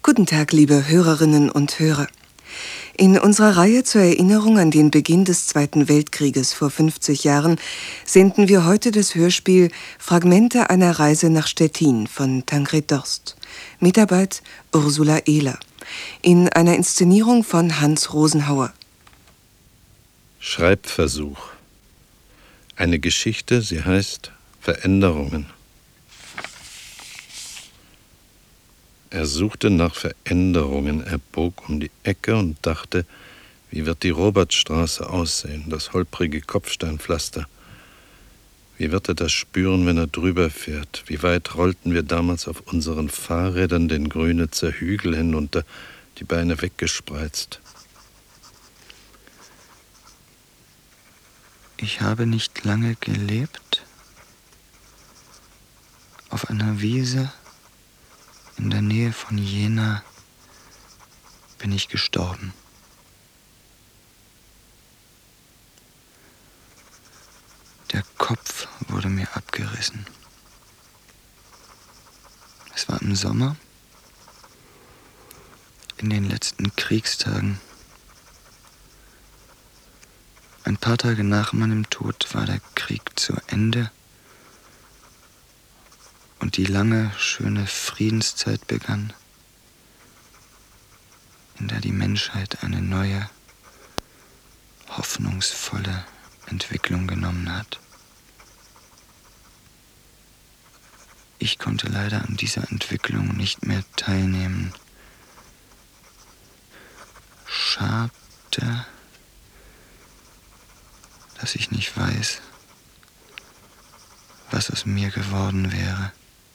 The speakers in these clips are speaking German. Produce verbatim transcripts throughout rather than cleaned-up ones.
Guten Tag, liebe Hörerinnen und Hörer. In unserer Reihe zur Erinnerung an den Beginn des Zweiten Weltkrieges vor fünfzig Jahren senden wir heute das Hörspiel Fragmente einer Reise nach Stettin von Tancred Dorst. Mitarbeit Ursula Ehler. In einer Inszenierung von Hans Rosenhauer. Schreibversuch. Eine Geschichte, sie heißt Veränderungen. Er suchte nach Veränderungen. Er bog um die Ecke und dachte, wie wird die Robertstraße aussehen, das holprige Kopfsteinpflaster. Wie wird er das spüren, wenn er drüber fährt? Wie weit rollten wir damals auf unseren Fahrrädern den Grünitzer Hügel hinunter, die Beine weggespreizt? Ich habe nicht lange gelebt. Auf einer Wiese in der Nähe von Jena bin ich gestorben. Der Kopf wurde mir abgerissen. Es war im Sommer, in den letzten Kriegstagen. Ein paar Tage nach meinem Tod war der Krieg zu Ende und die lange, schöne Friedenszeit begann, in der die Menschheit eine neue, hoffnungsvolle Entwicklung genommen hat. Ich konnte leider an dieser Entwicklung nicht mehr teilnehmen. Schade, dass ich nicht weiß, was aus mir geworden wäre.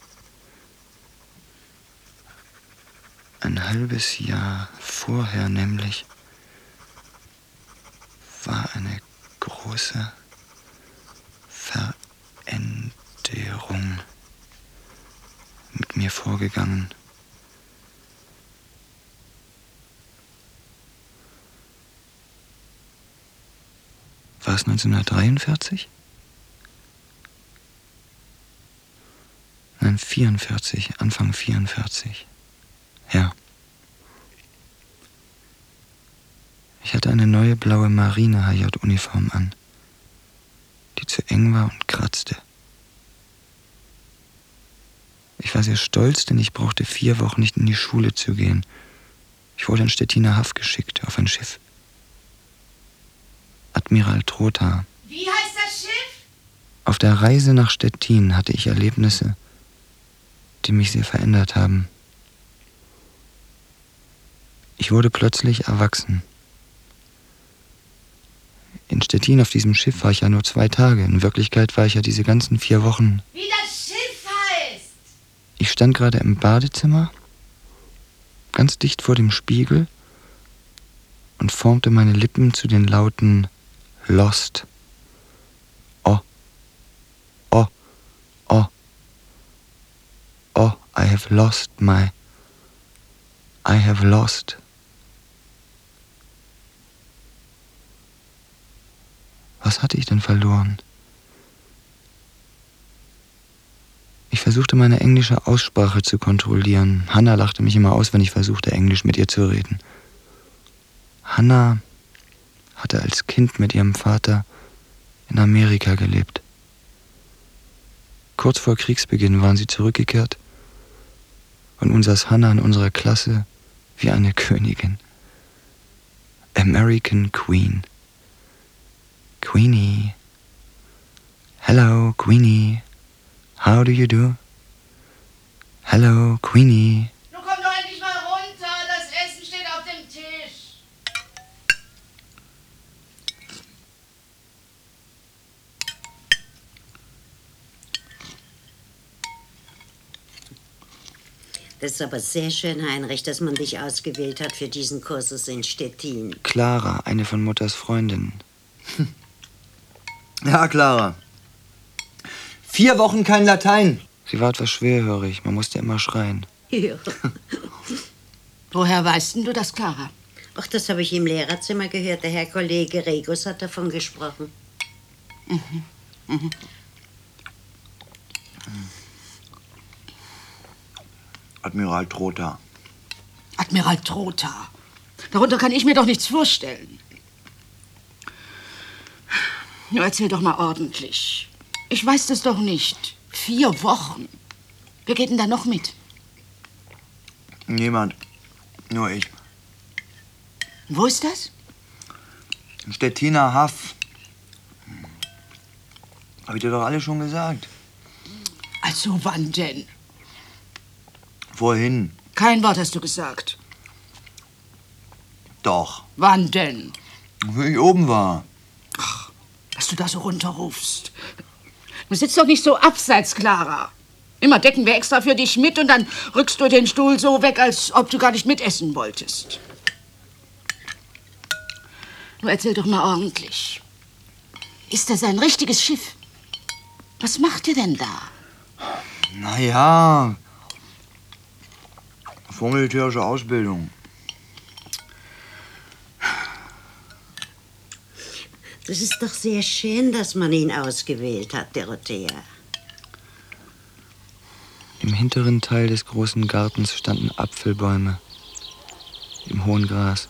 Ein halbes Jahr vorher nämlich war eine große Veränderung mit mir vorgegangen. War es neunzehnhundertdreiundvierzig? Nein, vierundvierzig, Anfang vierundvierzig. Ja. Ich hatte eine neue blaue Marine-H J-Uniform an, die zu eng war und kratzte. Ich war sehr stolz, denn ich brauchte vier Wochen nicht in die Schule zu gehen. Ich wurde in Stettiner Haff geschickt, auf ein Schiff. Admiral Trotha. Wie heißt das Schiff? Auf der Reise nach Stettin hatte ich Erlebnisse, die mich sehr verändert haben. Ich wurde plötzlich erwachsen. In Stettin auf diesem Schiff war ich ja nur zwei Tage. In Wirklichkeit war ich ja diese ganzen vier Wochen. Wie das Schiff heißt? Ich stand gerade im Badezimmer, ganz dicht vor dem Spiegel und formte meine Lippen zu den Lauten Lost. Oh, oh, oh, oh, I have lost my, I have lost. Was hatte ich denn verloren? Ich versuchte, meine englische Aussprache zu kontrollieren. Hannah lachte mich immer aus, wenn ich versuchte, Englisch mit ihr zu reden. Hannah hatte als Kind mit ihrem Vater in Amerika gelebt. Kurz vor Kriegsbeginn waren sie zurückgekehrt und nun saß Hannah in unserer Klasse wie eine Königin. American Queen. Queenie. Hello, Queenie. How do you do? Hello, Queenie. Nun komm doch endlich mal runter. Das Essen steht auf dem Tisch. Das ist aber sehr schön, Heinrich, dass man dich ausgewählt hat für diesen Kursus in Stettin. Clara, eine von Mutters Freundinnen. Ja, Clara. Vier Wochen kein Latein. Sie war etwas schwerhörig, man musste immer schreien. Ja. Woher weißt denn du das, Clara? Ach, das habe ich im Lehrerzimmer gehört. Der Herr Kollege Regus hat davon gesprochen. Mhm. Mhm. Admiral Trotha. Admiral Trotha. Darunter kann ich mir doch nichts vorstellen. Nur erzähl doch mal ordentlich. Ich weiß das doch nicht. Vier Wochen. Wer geht denn da noch mit? Niemand. Nur ich. Wo ist das? Stettiner Haff. Hab ich dir doch alle schon gesagt. Also wann denn? Vorhin. Kein Wort hast du gesagt. Doch. Wann denn? Wie ich oben war. Ach, dass du da so runterrufst. Du sitzt doch nicht so abseits, Clara. Immer decken wir extra für dich mit und dann rückst du den Stuhl so weg, als ob du gar nicht mitessen wolltest. Nur erzähl doch mal ordentlich. Ist das ein richtiges Schiff? Was macht ihr denn da? Na ja. Vormilitärische Ausbildung. Das ist doch sehr schön, dass man ihn ausgewählt hat, Dorothea. Im hinteren Teil des großen Gartens standen Apfelbäume im hohen Gras.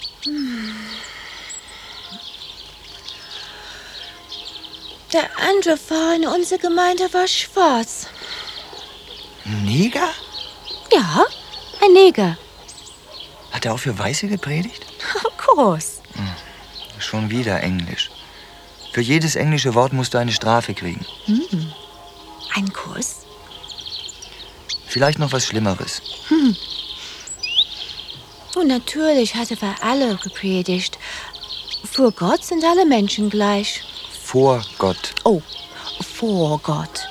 Der andere Pfarrer in unserer Gemeinde war schwarz. Neger? Ja, ein Neger. Hat er auch für Weiße gepredigt? Groß. Hm. Schon wieder Englisch. Für jedes englische Wort musst du eine Strafe kriegen. Hm. Ein Kuss? Vielleicht noch was Schlimmeres. Hm. Und natürlich hat er für alle gepredigt. Vor Gott sind alle Menschen gleich. Vor Gott. Oh, vor Gott.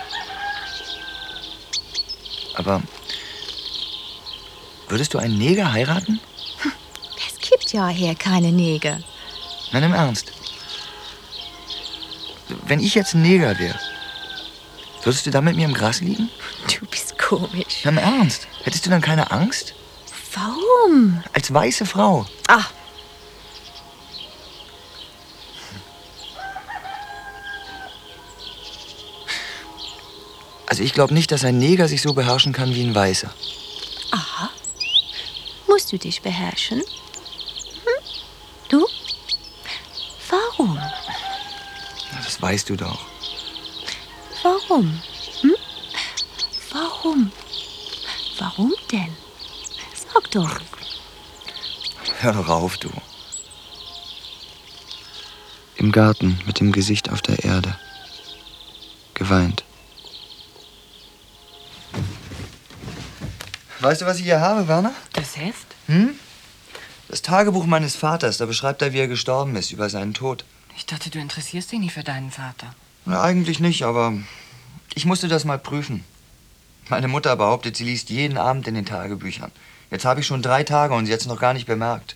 Aber würdest du einen Neger heiraten? Es gibt ja hier keine Neger. Nein, im Ernst. Wenn ich jetzt ein Neger wäre, würdest du dann mit mir im Gras liegen? Du bist komisch. Na, im Ernst. Hättest du dann keine Angst? Warum? Als weiße Frau. Ach. Also ich glaube nicht, dass ein Neger sich so beherrschen kann wie ein Weißer. Aha. Musst du dich beherrschen? Hm? Du? Warum? Na, das weißt du doch. Warum? Hm? Warum? Warum denn? Sag doch. Hör doch auf, du. Im Garten mit dem Gesicht auf der Erde. Geweint. Weißt du, was ich hier habe, Werner? Das Heft? Hm? Das Tagebuch meines Vaters. Da beschreibt er, wie er gestorben ist, über seinen Tod. Ich dachte, du interessierst dich nicht für deinen Vater. Na, eigentlich nicht, aber ich musste das mal prüfen. Meine Mutter behauptet, sie liest jeden Abend in den Tagebüchern. Jetzt habe ich schon drei Tage und sie hat es noch gar nicht bemerkt.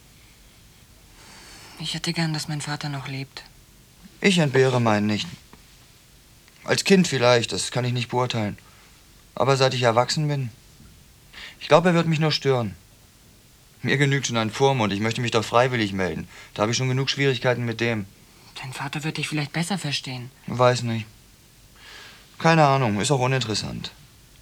Ich hätte gern, dass mein Vater noch lebt. Ich entbehre meinen nicht. Als Kind vielleicht, das kann ich nicht beurteilen. Aber seit ich erwachsen bin, ich glaube, er wird mich nur stören. Mir genügt schon ein Vormund, ich möchte mich doch freiwillig melden. Da habe ich schon genug Schwierigkeiten mit dem. Dein Vater wird dich vielleicht besser verstehen. Weiß nicht. Keine Ahnung, ist auch uninteressant.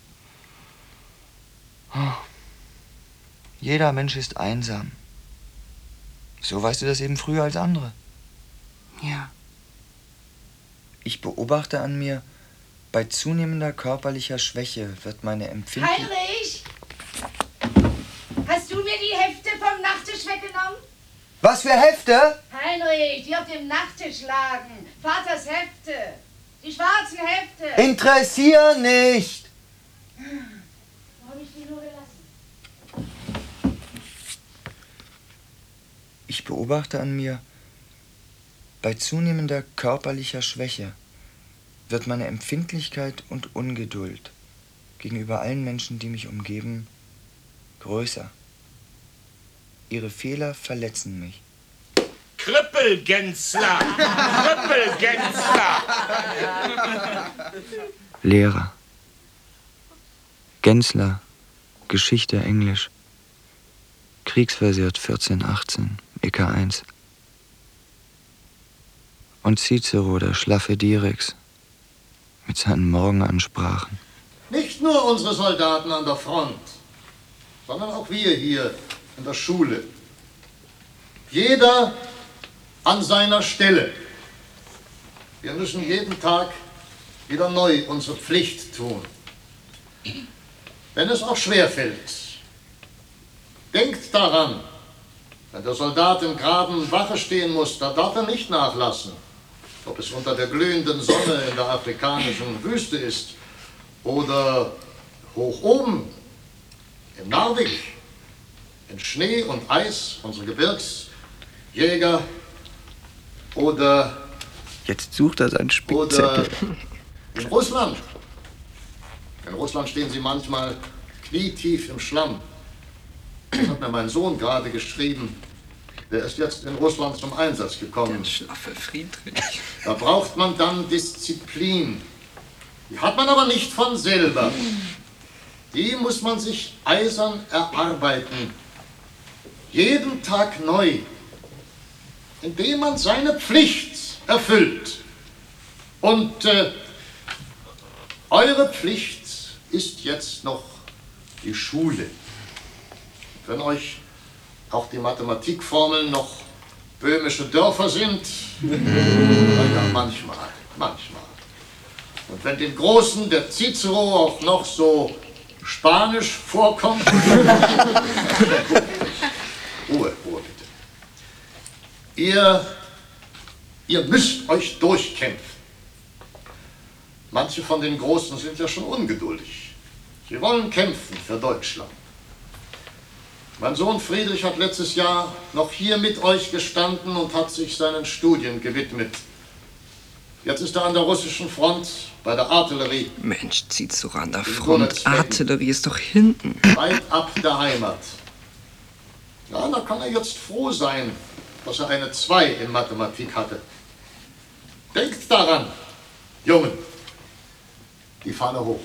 Jeder Mensch ist einsam. So weißt du das eben früher als andere. Ja. Ich beobachte an mir, bei zunehmender körperlicher Schwäche wird meine Empfindlichkeit... Heinrich! Hast du mir die Hefte vom Nachttisch weggenommen? Was für Hefte? Heinrich, die auf dem Nachttisch lagen. Vaters Hefte. Die schwarzen Hefte. Interessieren nicht! Wo habe ich die nur gelassen? Ich beobachte an mir, bei zunehmender körperlicher Schwäche wird meine Empfindlichkeit und Ungeduld gegenüber allen Menschen, die mich umgeben, größer. Ihre Fehler verletzen mich. Krüppelgänzler! Krüppelgänzler! Lehrer. Gensler. Geschichte Englisch. Kriegsversiert vierzehn achtzehn. E K eins. Und Cicero, der schlaffe Direx, mit seinen Morgenansprachen. Nicht nur unsere Soldaten an der Front. sondern auch wir hier in der Schule. Jeder an seiner Stelle. Wir müssen jeden Tag wieder neu unsere Pflicht tun. Wenn es auch schwerfällt. Denkt daran, wenn der Soldat im Graben Wache stehen muss, da darf er nicht nachlassen. Ob es unter der glühenden Sonne in der afrikanischen Wüste ist oder hoch oben in Narvik, in Schnee und Eis, unsere Gebirgsjäger oder... Jetzt sucht er seinen Spickzettel. Oder in Russland. In Russland stehen sie manchmal knietief im Schlamm. Das hat mir mein Sohn gerade geschrieben. Der ist jetzt in Russland zum Einsatz gekommen. Der schlaffe Friedrich. Da braucht man dann Disziplin. Die hat man aber nicht von selber. Die muss man sich eisern erarbeiten. Jeden Tag neu. Indem man seine Pflicht erfüllt. Und äh, eure Pflicht ist jetzt noch die Schule. Wenn euch auch die Mathematikformeln noch böhmische Dörfer sind, ja, manchmal, manchmal. Und wenn den Großen der Cicero auch noch so Spanisch vorkommt, Ruhe, Ruhe bitte. Ihr, ihr müsst euch durchkämpfen. Manche von den Großen sind ja schon ungeduldig. Sie wollen kämpfen für Deutschland. Mein Sohn Friedrich hat letztes Jahr noch hier mit euch gestanden und hat sich seinen Studien gewidmet. Jetzt ist er an der russischen Front bei der Artillerie. Mensch, Cicero an der Front. Artillerie ist doch hinten. Weit ab der Heimat. Ja, da kann er jetzt froh sein, dass er eine zwei in Mathematik hatte. Denkt daran, Jungen. Die Fahne hoch.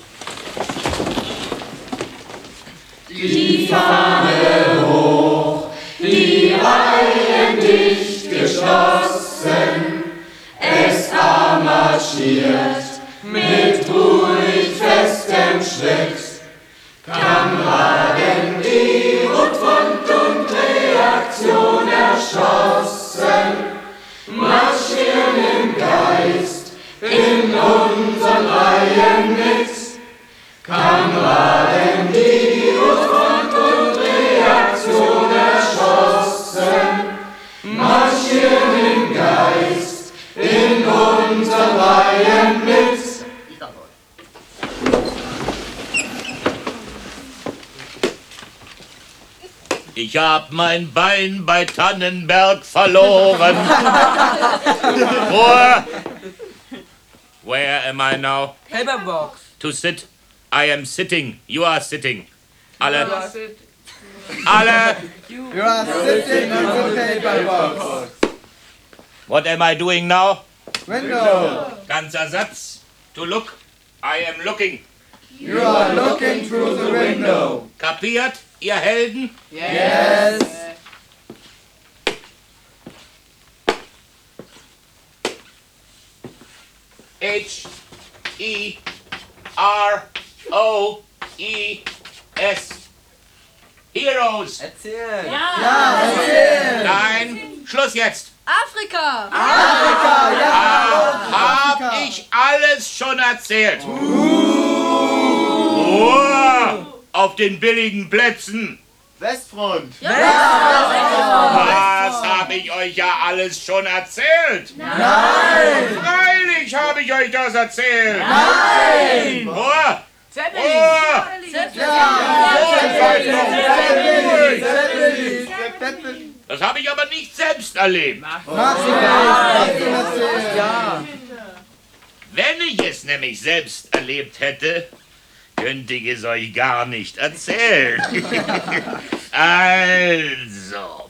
Die Fahne hoch, die Reihen dicht geschlossen, S A marschiert mit ruhig festem Schritt. Kameraden, die Rundfront und Reaktion erschossen, marschieren im Geist in unseren Reihen mit. Kameraden, die Rundfront und Reaktion erschossen, marschieren im Geist in unseren Reihen mit. Ich hab mein Bein bei Tannenberg verloren. Ruhe! Where am I now? Paper box. To sit. I am sitting. You are sitting. Alle. Alle. You are sitting on the paper box. What am I doing now? Window. Ganzer Satz. To look. I am looking. You are looking through the window. Kapiert, ihr Helden? Yes. H E R O E S. Heroes. Erzähl. Ja, ja, erzähl. Nein, Schluss jetzt. Afrika. Afrika, ja. Ah, hab ich alles schon erzählt. Ruhe auf den billigen Plätzen. Westfront. Ja. Was habe ich euch ja alles schon erzählt? Nein. Freilich habe ich euch das erzählt. Nein. Ruhe. Zeppelin. Ruhe. Zeppelin. Das habe ich aber nicht selbst erlebt. Wenn ich es nämlich selbst erlebt hätte, könnte ich es euch gar nicht erzählen. Also,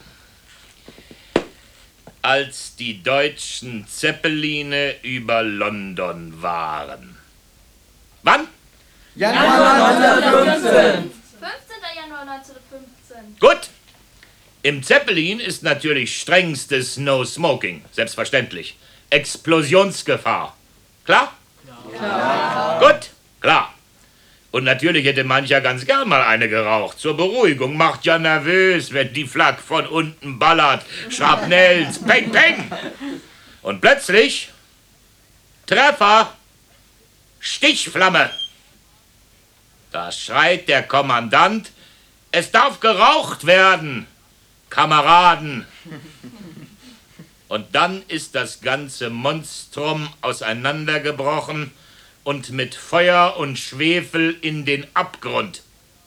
als die deutschen Zeppeline über London waren. Wann? Januar neunzehnhundertfünfzehn. fünfzehnter Januar neunzehnhundertfünfzehn. Gut. Im Zeppelin ist natürlich strengstes No Smoking, selbstverständlich. Explosionsgefahr. Klar? Klar. Gut, klar. Und natürlich hätte mancher ganz gern mal eine geraucht. Zur Beruhigung, macht ja nervös, wenn die Flak von unten ballert. Schrapnells, peng, peng. Und plötzlich, Treffer, Stichflamme. Da schreit der Kommandant, es darf geraucht werden, Kameraden. Und dann ist das ganze Monstrum auseinandergebrochen und mit Feuer und Schwefel in den Abgrund.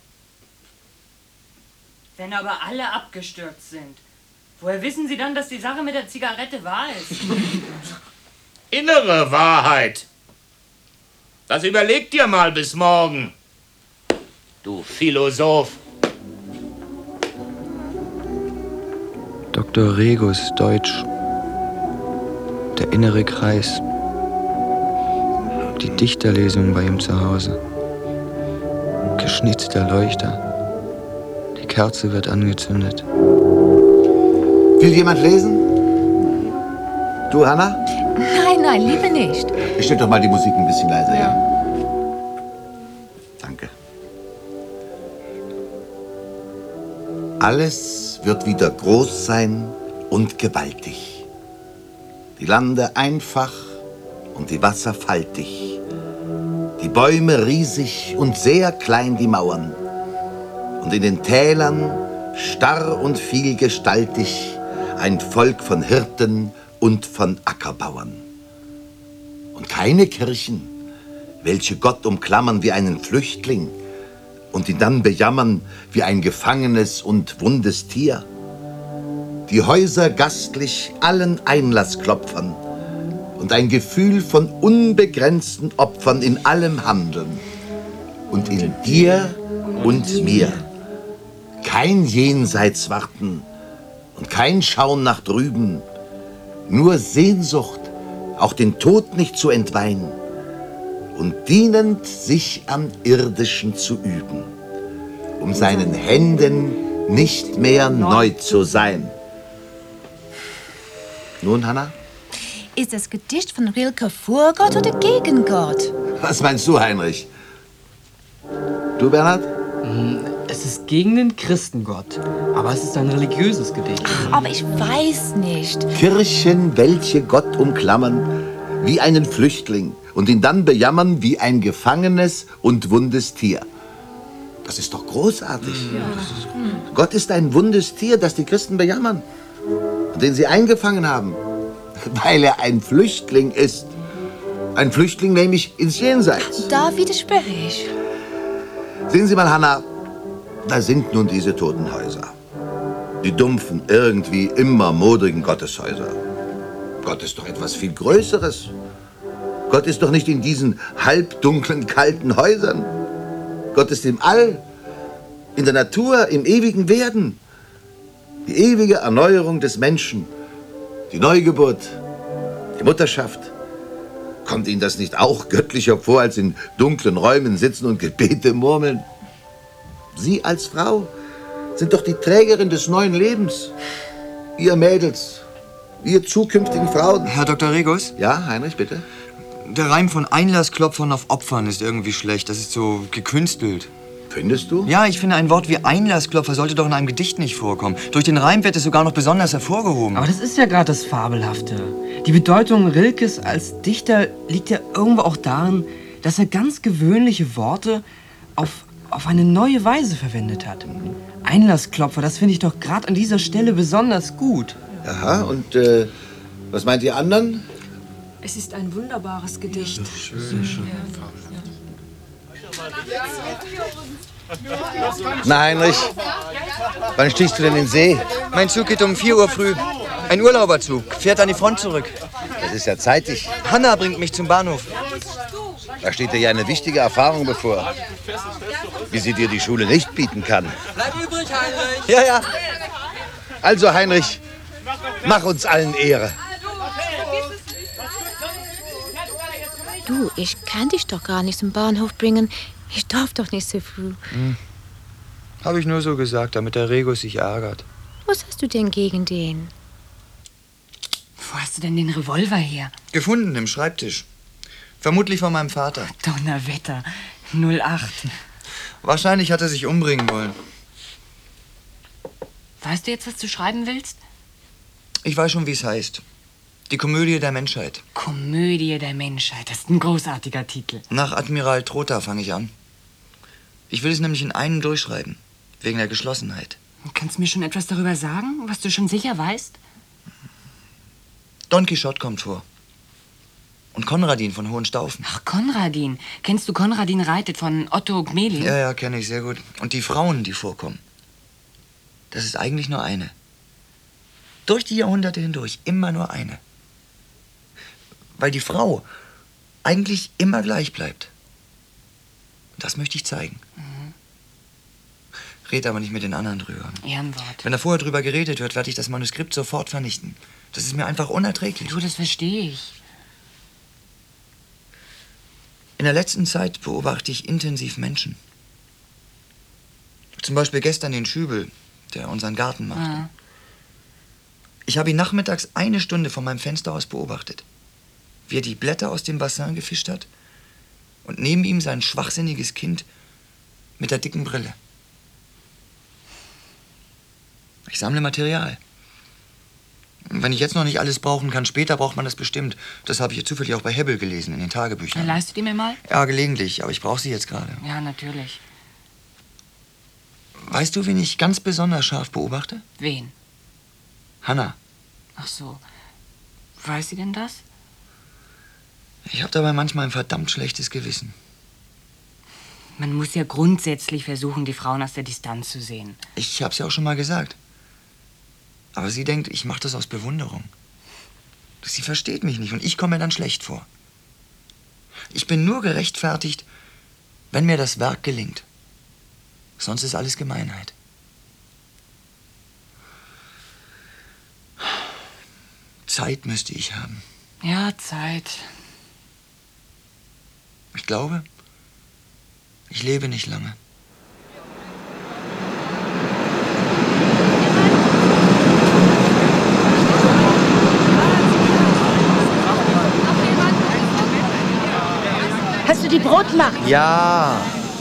Wenn aber alle abgestürzt sind, woher wissen Sie dann, dass die Sache mit der Zigarette wahr ist? Innere Wahrheit. Das überleg dir mal bis morgen, du Philosoph. Doktor Regus, Deutsch. Der innere Kreis. Die Dichterlesung bei ihm zu Hause. Geschnitzter Leuchter. Die Kerze wird angezündet. Will jemand lesen? Du, Hanna? Nein, nein, lieber nicht. Stimmt doch mal die Musik ein bisschen leiser, ja? ja? Danke. Alles wird wieder groß sein und gewaltig. Die Lande einfach und die Wasser faltig. Die Bäume riesig und sehr klein die Mauern. Und in den Tälern, starr und vielgestaltig, ein Volk von Hirten und von Ackerbauern. Und keine Kirchen, welche Gott umklammern wie einen Flüchtling und ihn dann bejammern wie ein gefangenes und wundes Tier. Die Häuser gastlich allen Einlass klopfern und ein Gefühl von unbegrenzten Opfern in allem Handeln. Und in dir und mir kein Jenseits warten und kein Schauen nach drüben, nur Sehnsucht, auch den Tod nicht zu entweihen und dienend sich am Irdischen zu üben, um seinen Händen nicht mehr neu zu sein. Nun, Hanna? Ist das Gedicht von Rilke vor Gott oder gegen Gott? Was meinst du, Heinrich? Du, Bernhard? Es ist gegen den Christengott, aber es ist ein religiöses Gedicht. Aber ich weiß nicht. Kirchen, welche Gott umklammern wie einen Flüchtling und ihn dann bejammern wie ein gefangenes und wundes Tier. Das ist doch großartig. Ja. Gott ist ein wundes Tier, das die Christen bejammern und den sie eingefangen haben, weil er ein Flüchtling ist. Ein Flüchtling nämlich ins Jenseits. Da widerspreche ich. Sehen Sie mal, Hanna, da sind nun diese toten Häuser. Die dumpfen, irgendwie immer modrigen Gotteshäuser. Gott ist doch etwas viel Größeres. Gott ist doch nicht in diesen halbdunklen, kalten Häusern. Gott ist im All, in der Natur, im ewigen Werden. Die ewige Erneuerung des Menschen, die Neugeburt, die Mutterschaft. Kommt Ihnen das nicht auch göttlicher vor, als in dunklen Räumen sitzen und Gebete murmeln? Sie als Frau sind doch die Trägerin des neuen Lebens. Ihr Mädels, ihr zukünftigen Frauen. Herr Doktor Regus? Ja, Heinrich, bitte? Der Reim von Einlassklopfern auf Opfern ist irgendwie schlecht. Das ist so gekünstelt. Findest du? Ja, ich finde, ein Wort wie Einlassklopfer sollte doch in einem Gedicht nicht vorkommen. Durch den Reim wird es sogar noch besonders hervorgehoben. Aber das ist ja gerade das Fabelhafte. Die Bedeutung Rilkes als Dichter liegt ja irgendwo auch darin, dass er ganz gewöhnliche Worte auf, auf eine neue Weise verwendet hat. Einlassklopfer, das finde ich doch gerade an dieser Stelle besonders gut. Aha, und äh, was meint ihr anderen? Es ist ein wunderbares Gedicht. Schön, sehr schön. Na, Heinrich, wann stichst du denn in den See? Mein Zug geht um vier Uhr früh. Ein Urlauberzug. Fährt an die Front zurück. Das ist ja zeitig. Hanna bringt mich zum Bahnhof. Da steht dir ja eine wichtige Erfahrung bevor. Wie sie dir die Schule nicht bieten kann. Bleib übrig, Heinrich. Ja, ja. Also, Heinrich, mach uns allen Ehre. Du, ich kann dich doch gar nicht zum Bahnhof bringen. Ich darf doch nicht so früh. Hm. Habe ich nur so gesagt, damit der Regus sich ärgert. Was hast du denn gegen den? Wo hast du denn den Revolver her? Gefunden im Schreibtisch. Vermutlich von meinem Vater. Donnerwetter. null acht. Wahrscheinlich hat er sich umbringen wollen. Weißt du jetzt, was du schreiben willst? Ich weiß schon, wie es heißt. Die Komödie der Menschheit. Komödie der Menschheit. Das ist ein großartiger Titel. Nach Admiral Trotha fange ich an. Ich will es nämlich in einem durchschreiben. Wegen der Geschlossenheit. Kannst du mir schon etwas darüber sagen, was du schon sicher weißt? Don Quixote kommt vor. Und Konradin von Hohenstaufen. Ach, Konradin. Kennst du Konradin reitet von Otto Gmelin? Ja, ja, kenne ich sehr gut. Und die Frauen, die vorkommen. Das ist eigentlich nur eine. Durch die Jahrhunderte hindurch immer nur eine. Weil die Frau eigentlich immer gleich bleibt. Das möchte ich zeigen. Mhm. Red aber nicht mit den anderen drüber. Ehrenwort. Wenn da vorher drüber geredet wird, werde ich das Manuskript sofort vernichten. Das ist mir einfach unerträglich. Du, das verstehe ich. In der letzten Zeit beobachte ich intensiv Menschen. Zum Beispiel gestern den Schübel, der unseren Garten machte. Ah. Ich habe ihn nachmittags eine Stunde von meinem Fenster aus beobachtet, wie er die Blätter aus dem Bassin gefischt hat und neben ihm sein schwachsinniges Kind mit der dicken Brille. Ich sammle Material. Wenn ich jetzt noch nicht alles brauchen kann, später braucht man das bestimmt. Das habe ich jetzt zufällig auch bei Hebbel gelesen, in den Tagebüchern. Leihst du die mir mal? Ja, gelegentlich, aber ich brauche sie jetzt gerade. Ja, natürlich. Weißt du, wen ich ganz besonders scharf beobachte? Wen? Hanna. Ach so. Weiß sie denn das? Ich habe dabei manchmal ein verdammt schlechtes Gewissen. Man muss ja grundsätzlich versuchen, die Frauen aus der Distanz zu sehen. Ich hab's ja auch schon mal gesagt. Aber sie denkt, ich mache das aus Bewunderung. Sie versteht mich nicht und ich komme mir dann schlecht vor. Ich bin nur gerechtfertigt, wenn mir das Werk gelingt. Sonst ist alles Gemeinheit. Zeit müsste ich haben. Ja, Zeit. Ich glaube, ich lebe nicht lange. Hast du die Brotmacht? Ja.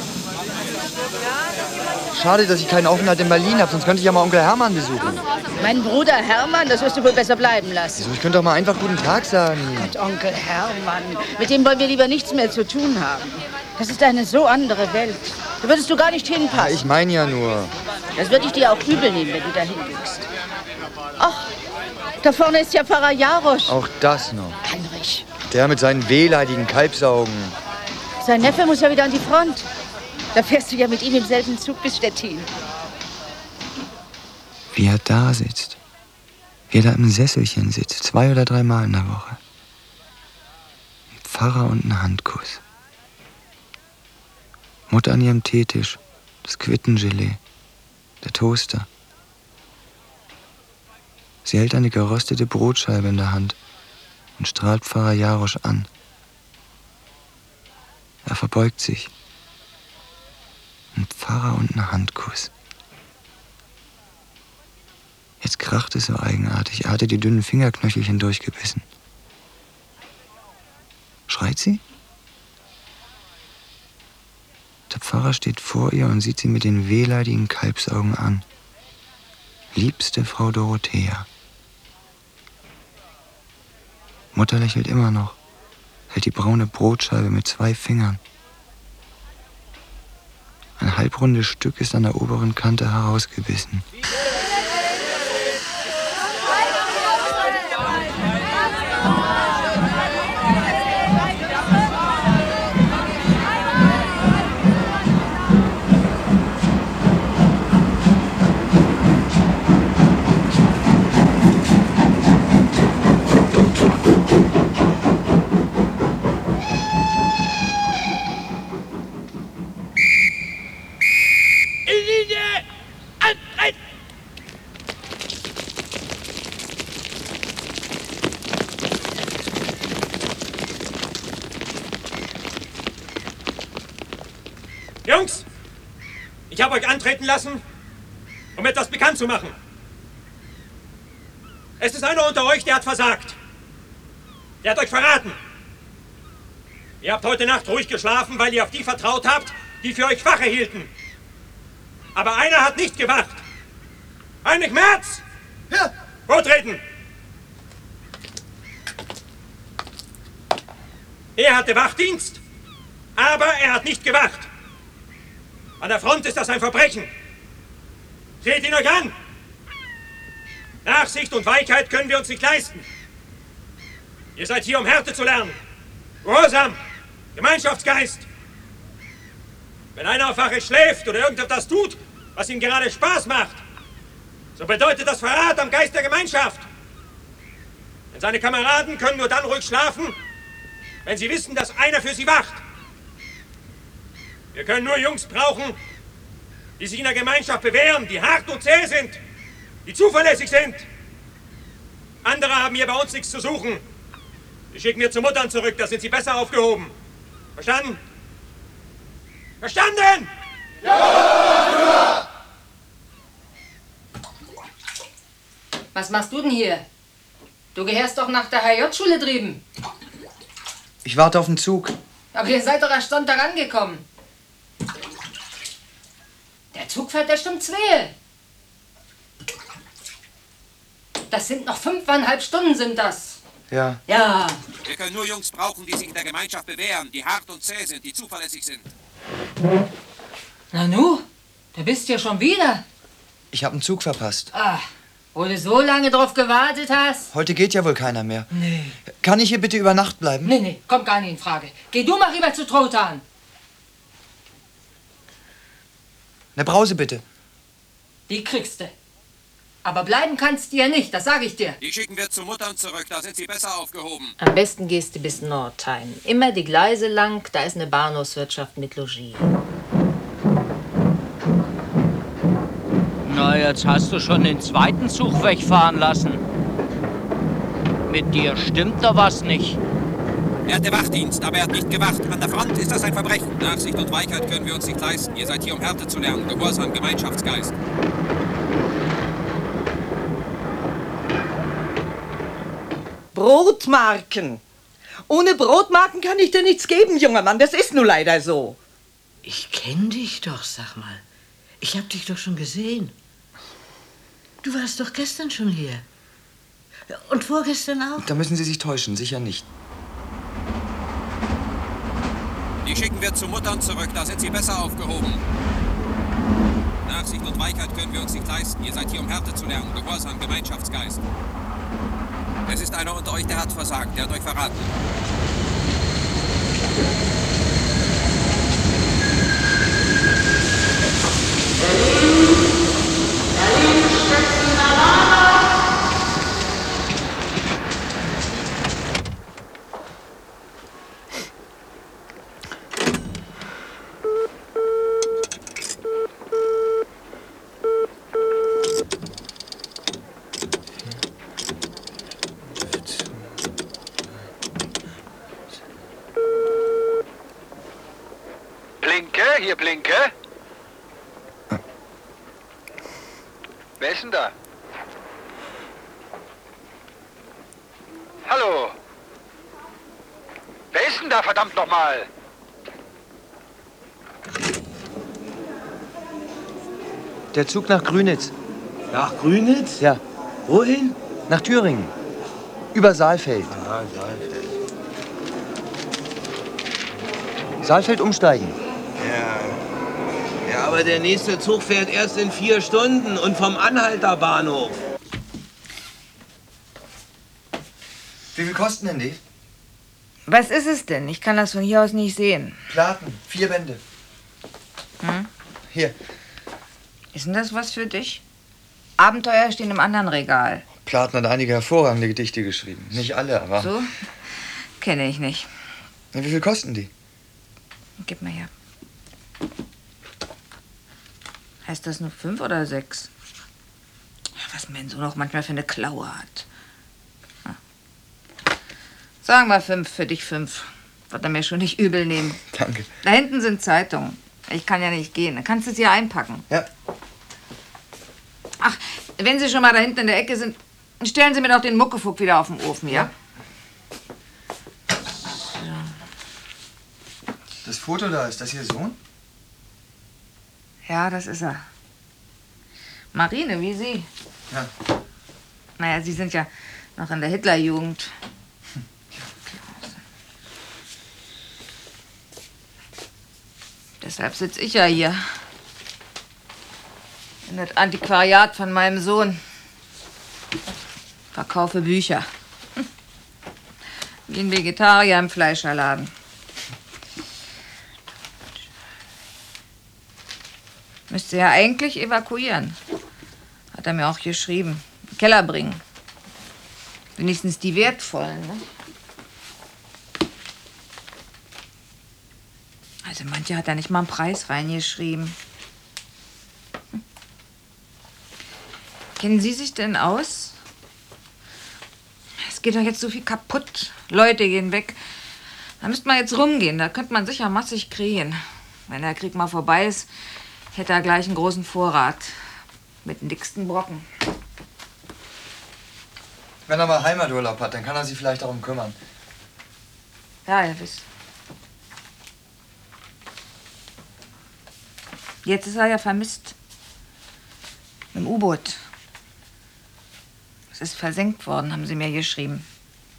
Schade, dass ich keinen Aufenthalt in Berlin habe, sonst könnte ich ja mal Onkel Hermann besuchen. Mein Bruder Hermann, das wirst du wohl besser bleiben lassen. Wieso? Ich könnte doch mal einfach guten Tag sagen. Gott, Onkel Hermann, mit dem wollen wir lieber nichts mehr zu tun haben. Das ist eine so andere Welt. Da würdest du gar nicht hinpassen. Ja, ich meine ja nur. Das würde ich dir auch übel nehmen, wenn du da hingehst. Ach, da vorne ist ja Pfarrer Jarosch. Auch das noch. Heinrich. Der mit seinen wehleidigen Kalbsaugen. Sein Neffe muss ja wieder an die Front. Da fährst du ja mit ihm im selben Zug bis Stettin. Wie er da sitzt. Wie er da im Sesselchen sitzt. Zwei oder dreimal in der Woche. Ein Pfarrer und ein Handkuss. Mutter an ihrem Teetisch. Das Quittengelee. Der Toaster. Sie hält eine geröstete Brotscheibe in der Hand und strahlt Pfarrer Jarosch an. Er verbeugt sich. Ein Pfarrer und ein Handkuss. Jetzt kracht es so eigenartig. Er hatte die dünnen Fingerknöchelchen durchgebissen. Schreit sie? Der Pfarrer steht vor ihr und sieht sie mit den wehleidigen Kalbsaugen an. Liebste Frau Dorothea. Mutter lächelt immer noch, hält die braune Brotscheibe mit zwei Fingern. Ein halbrundes Stück ist an der oberen Kante herausgebissen. Jungs, ich habe euch antreten lassen, um etwas bekannt zu machen. Es ist einer unter euch, der hat versagt. Der hat euch verraten. Ihr habt heute Nacht ruhig geschlafen, weil ihr auf die vertraut habt, die für euch Wache hielten. Aber einer hat nicht gewacht. Heinrich Merz! Ja! Vortreten! Er hatte Wachdienst, aber er hat nicht gewacht. An der Front ist das ein Verbrechen. Seht ihn euch an! Nachsicht und Weichheit können wir uns nicht leisten. Ihr seid hier, um Härte zu lernen. Gehorsam, Gemeinschaftsgeist. Wenn einer auf Wache schläft oder irgendetwas tut, was ihm gerade Spaß macht, so bedeutet das Verrat am Geist der Gemeinschaft. Denn seine Kameraden können nur dann ruhig schlafen, wenn sie wissen, dass einer für sie wacht. Wir können nur Jungs brauchen, die sich in der Gemeinschaft bewähren, die hart und zäh sind, die zuverlässig sind. Andere haben hier bei uns nichts zu suchen. Die schicken wir zu Muttern zurück, da sind sie besser aufgehoben. Verstanden? Verstanden? Ja! Was machst du denn hier? Du gehörst doch nach der H J-Schule drüben. Ich warte auf den Zug. Aber ihr seid doch erst Sonntag angekommen. Der Zug fährt erst um zwei. Das sind noch fünfeinhalb Stunden, sind das. Ja. Ja. Wir können nur Jungs brauchen, die sich in der Gemeinschaft bewähren, die hart und zäh sind, die zuverlässig sind. Na nu, da bist ja schon wieder. Ich habe einen Zug verpasst. Ah, wo du so lange drauf gewartet hast. Heute geht ja wohl keiner mehr. Nee. Kann ich hier bitte über Nacht bleiben? Nee, nee, kommt gar nicht in Frage. Geh du mal rüber zu Trotan. Eine Brause bitte. Die kriegst du. Aber bleiben kannst du ja nicht, das sage ich dir. Die schicken wir zu Muttern zurück, da sind sie besser aufgehoben. Am besten gehst du bis Nordheim. Immer die Gleise lang, da ist eine Bahnhofswirtschaft mit Logis. Na, jetzt hast du schon den zweiten Zug wegfahren lassen. Mit dir stimmt da was nicht. Er hatte Wachdienst, aber er hat nicht gewacht. An der Front ist das ein Verbrechen. Nachsicht und Weichheit können wir uns nicht leisten. Ihr seid hier, um Härte zu lernen. Gehorsam, Gemeinschaftsgeist. Brotmarken. Ohne Brotmarken kann ich dir nichts geben, junger Mann. Das ist nun leider so. Ich kenn dich doch, sag mal. Ich hab dich doch schon gesehen. Du warst doch gestern schon hier. Und vorgestern auch. Da müssen Sie sich täuschen, sicher nicht. Die schicken wir zu Muttern zurück, da sind sie besser aufgehoben. Nachsicht und Weichheit können wir uns nicht leisten. Ihr seid hier, um Härte zu lernen. Gehorsam, Gemeinschaftsgeist. Es ist einer unter euch, der hat versagt, der hat euch verraten. Hier, Blinke. Wer ist denn da? Hallo? Wer ist denn da, verdammt nochmal? Der Zug nach Grünitz. Nach Grünitz? Ja. Wohin? Nach Thüringen. Über Saalfeld. Ah, Saalfeld. Saalfeld umsteigen. Ja. Ja, aber der nächste Zug fährt erst in vier Stunden und vom Anhalter Bahnhof. Wie viel kosten denn die? Was ist es denn? Ich kann das von hier aus nicht sehen. Platen, vier Bände. Hm? Hier. Ist denn das was für dich? Abenteuer stehen im anderen Regal. Platen hat einige hervorragende Gedichte geschrieben. Nicht alle, aber... So? Kenne ich nicht. Na, wie viel kosten die? Gib mal her. Heißt das nur fünf oder sechs? Was mein Sohn auch manchmal für eine Klaue hat. Sagen wir fünf, für dich fünf. Wird er mir schon nicht übel nehmen. Danke. Da hinten sind Zeitungen. Ich kann ja nicht gehen. Dann kannst du sie ja einpacken. Ja. Ach, wenn Sie schon mal da hinten in der Ecke sind, stellen Sie mir doch den Muckefuck wieder auf den Ofen, ja? Foto da, ist das Ihr Sohn? Ja, das ist er. Marine, wie Sie. Ja. Naja, Sie sind ja noch in der Hitlerjugend. Deshalb sitze ich ja hier. In das Antiquariat von meinem Sohn. Verkaufe Bücher. Wie ein Vegetarier im Fleischerladen. Müsste ja eigentlich evakuieren. Hat er mir auch geschrieben. In den Keller bringen. Wenigstens die wertvollen, ne? Also manche hat er nicht mal einen Preis reingeschrieben. Hm. Kennen Sie sich denn aus? Es geht doch jetzt so viel kaputt. Leute gehen weg. Da müsste man jetzt rumgehen. Da könnte man sicher massig kriegen. Wenn der Krieg mal vorbei ist, hätte er gleich einen großen Vorrat. Mit den dicksten Brocken. Wenn er mal Heimaturlaub hat, dann kann er sich vielleicht darum kümmern. Ja, ihr wisst. Jetzt ist er ja vermisst. Mit dem U-Boot. Es ist versenkt worden, haben sie mir geschrieben.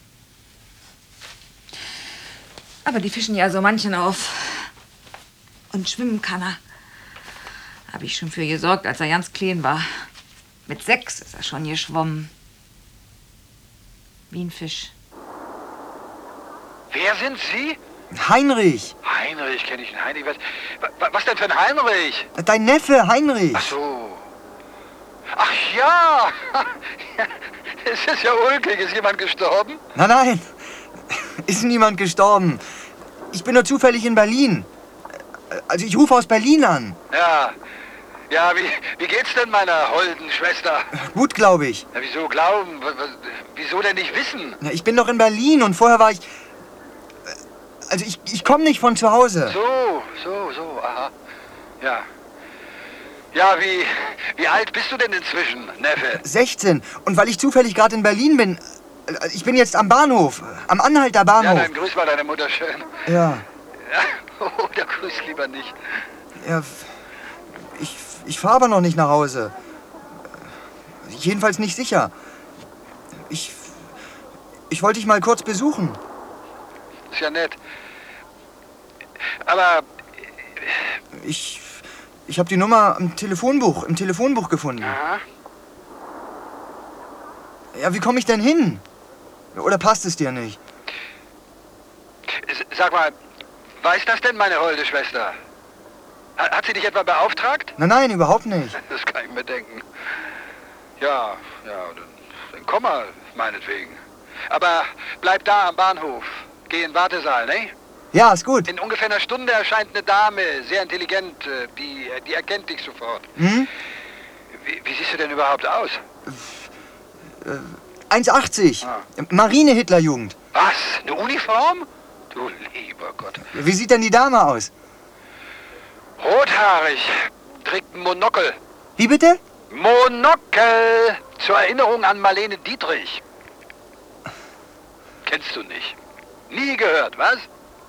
Aber die fischen ja so manchen auf. Und schwimmen kann er. Habe ich schon für gesorgt, als er ganz klein war. Mit sechs ist er schon geschwommen. Wie ein Fisch. Wer sind Sie? Heinrich. Heinrich, kenne ich einen Heinrich. Was, wa- was denn für ein Heinrich? Dein Neffe, Heinrich. Ach so. Ach ja. Es ist ja ulkig. Ist jemand gestorben? Nein, nein. Ist niemand gestorben. Ich bin nur zufällig in Berlin. Also ich rufe aus Berlin an. Ja. Ja, wie, wie geht's denn meiner holden Schwester? Gut, glaube ich. Ja, wieso glauben? W- w- Wieso denn nicht wissen? Na, ich bin doch in Berlin und vorher war ich... Also ich, ich komme nicht von zu Hause. So, so, so, aha. Ja. Ja, wie, wie alt bist du denn inzwischen, Neffe? sechzehn. Und weil ich zufällig gerade in Berlin bin... Ich bin jetzt am Bahnhof. Am Anhalter Ja, Bahnhof. dann grüß mal deine Mutter schön. Ja. Ja, oh, der grüß lieber nicht. Ja, ich, ich fahre aber noch nicht nach Hause. Jedenfalls nicht sicher. Ich, ich wollte dich mal kurz besuchen. Ist ja nett. Aber Ich, ich habe die Nummer im Telefonbuch, im Telefonbuch gefunden. aha. Ja, wie komme ich denn hin? Oder passt es dir nicht? S- Sag mal, weiß das denn meine holde Schwester? Ha- Hat sie dich etwa beauftragt? Nein, nein, überhaupt nicht. Das kann ich mir denken. Ja, ja, dann, dann komm mal, meinetwegen. Aber bleib da am Bahnhof. Geh in den Wartesaal, ne? Ja, ist gut. In ungefähr einer Stunde erscheint eine Dame, sehr intelligent. äh, Die, die erkennt dich sofort. Hm? Wie, wie siehst du denn überhaupt aus? eins achtzig. Ah. Marine-Hitlerjugend. Was? Eine Uniform? Du lieber Gott. Wie sieht denn die Dame aus? Rothaarig. Trägt ein Monokel. Wie bitte? Monokel! Zur Erinnerung an Marlene Dietrich. Kennst du nicht? Nie gehört, was?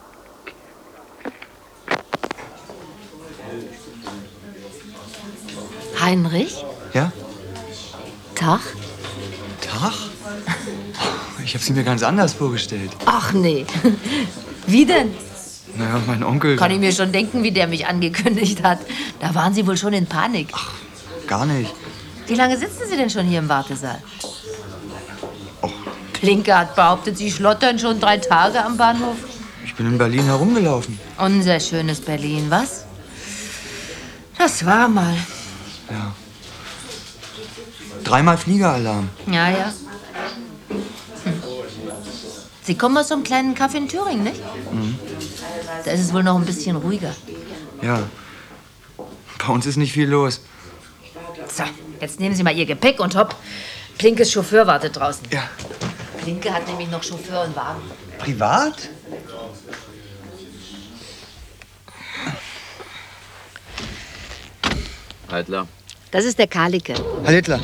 Heinrich? Ja? Tag? Tag? Ich habe sie mir ganz anders vorgestellt. Ach nee. Wie denn? Naja, mein Onkel... Kann ich mir schon denken, wie der mich angekündigt hat. Da waren Sie wohl schon in Panik. Ach, Gar nicht. wie lange sitzen Sie denn schon hier im Wartesaal? Plinke hat behauptet, Sie schlottern schon drei Tage am Bahnhof. Ich bin in Berlin herumgelaufen. Unser schönes Berlin, was? Das war mal. Ja. Dreimal Fliegeralarm. Ja, ja. Hm. Sie kommen aus so einem kleinen Kaff in Thüringen, nicht? Mhm. Da ist es wohl noch ein bisschen ruhiger. Ja. Bei uns ist nicht viel los. So, jetzt nehmen Sie mal Ihr Gepäck und hopp. Plinkes Chauffeur wartet draußen. Ja. Plinke hat nämlich noch Chauffeur und Wagen. Privat? Heidler. Das ist der Kalicke. Herr Littler.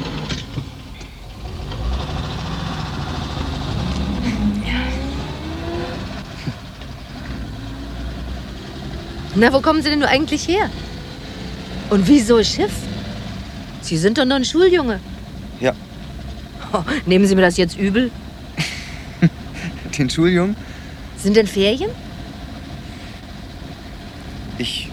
Na, wo kommen Sie denn nur eigentlich her? Und wieso Schiff? Sie sind doch noch ein Schuljunge. Ja. Oh, nehmen Sie mir das jetzt übel? Den Schuljungen? Sind denn Ferien? Ich.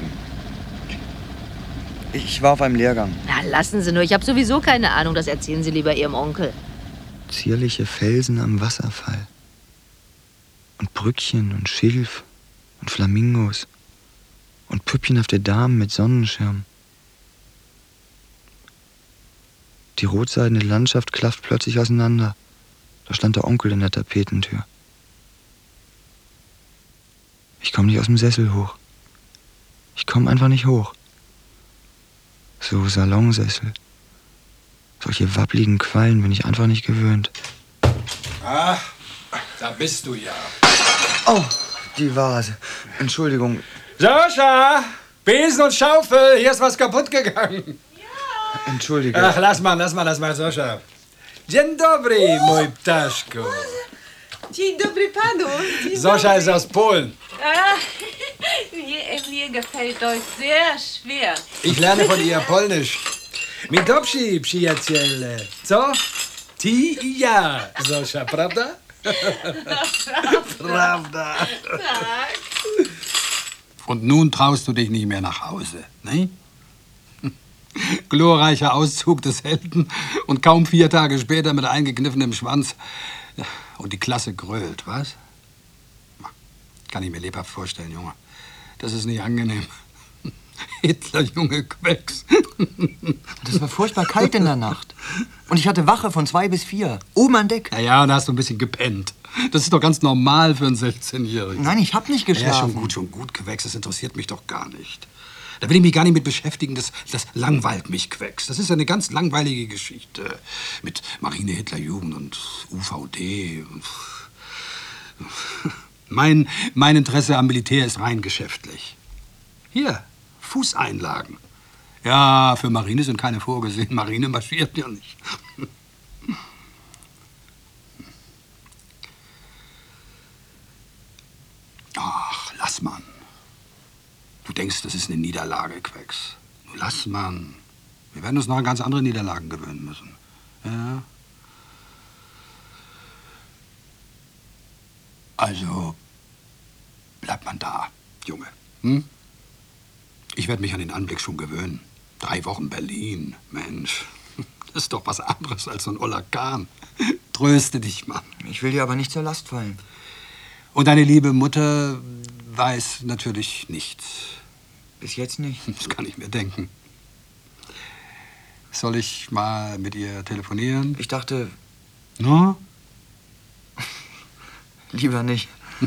Ich war auf einem Lehrgang. Na, lassen Sie nur. Ich habe sowieso keine Ahnung. Das erzählen Sie lieber Ihrem Onkel. Zierliche Felsen am Wasserfall. Und Brückchen und Schilf und Flamingos. Und püppchenhafte Damen mit Sonnenschirm. Die rotseidene Landschaft klafft plötzlich auseinander. Da stand der Onkel in der Tapetentür. Ich komme nicht aus dem Sessel hoch. Ich komme einfach nicht hoch. So Salonsessel. Solche wabbligen Quallen bin ich einfach nicht gewöhnt. Ah, da bist du ja. Oh, die Vase. Entschuldigung. Sascha, Besen und Schaufel, hier ist was kaputt gegangen. Entschuldige. Ach, lass mal, lass mal, lass mal, Sascha. Dzień dobry, mój ptaszku. Dzień dobry panu. Dzień Sascha ist aus Polen. Ah, mir, mir gefällt Deutsch sehr schwer. Ich lerne von ihr Polnisch. Mi dobrzy przyjaciele. Co? Ty i ja, Sascha, prawda? Pravda. Tak. Und nun traust du dich nicht mehr nach Hause, ne? Glorreicher Auszug des Helden und kaum vier Tage später mit eingekniffenem Schwanz. Und die Klasse grölt, was? Kann ich mir lebhaft vorstellen, Junge. Das ist nicht angenehm. Hitler, Junge Quecks. Das war furchtbar kalt in der Nacht. Und ich hatte Wache von zwei bis vier. Oben an Deck. Na ja, und da hast du ein bisschen gepennt. Das ist doch ganz normal für einen sechzehnjährigen. Nein, ich hab nicht geschlafen. Ja, schon gut, schon gut, Quecks. Das interessiert mich doch gar nicht. Da will ich mich gar nicht mit beschäftigen. Das, das langweilt mich, Quecks. Das ist eine ganz langweilige Geschichte. Mit Marine Hitlerjugend und U V D. Mein, mein Interesse am Militär ist rein geschäftlich. Hier, Fußeinlagen. Ja, für Marine sind keine vorgesehen. Marine marschiert ja nicht. Ach, lass man. Du denkst, das ist eine Niederlage, Quecks. Nur lass man. Wir werden uns noch an ganz andere Niederlagen gewöhnen müssen. Ja. Also, bleibt man da, Junge. Hm? Ich werde mich an den Anblick schon gewöhnen. Drei Wochen Berlin, Mensch. Das ist doch was anderes als so ein oller Kahn. Tröste dich, Mann. Ich will dir aber nicht zur Last fallen. Und deine liebe Mutter weiß natürlich nichts. Bis jetzt nicht. Das kann ich mir denken. Soll ich mal mit ihr telefonieren? Ich dachte... No? Lieber nicht.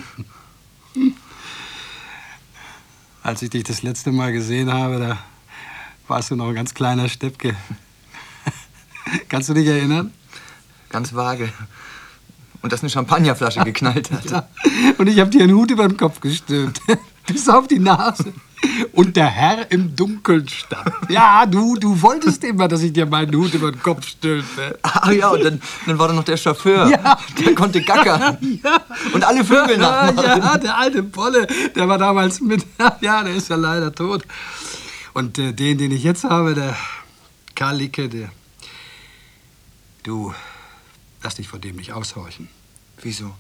Als ich dich das letzte Mal gesehen habe, da warst du noch ein ganz kleiner Steppke. Kannst du dich erinnern? Ganz vage. Und dass eine Champagnerflasche geknallt hat. Ja. Und ich habe dir einen Hut über den Kopf gestülpt. Bis auf die Nase. Und der Herr im Dunkeln stand. Ja, du, du wolltest immer, dass ich dir meinen Hut über den Kopf stülpe. Ah ja, und dann, dann war da noch der Chauffeur. Ja. Der konnte gackern. Ja. Und alle Vögel nachmachen. Ja, der alte Polle, der war damals mit. Ja, der ist ja leider tot. Und äh, den, den ich jetzt habe, der Karl Licke, der... Du, lass dich vor dem nicht aushorchen. Wieso?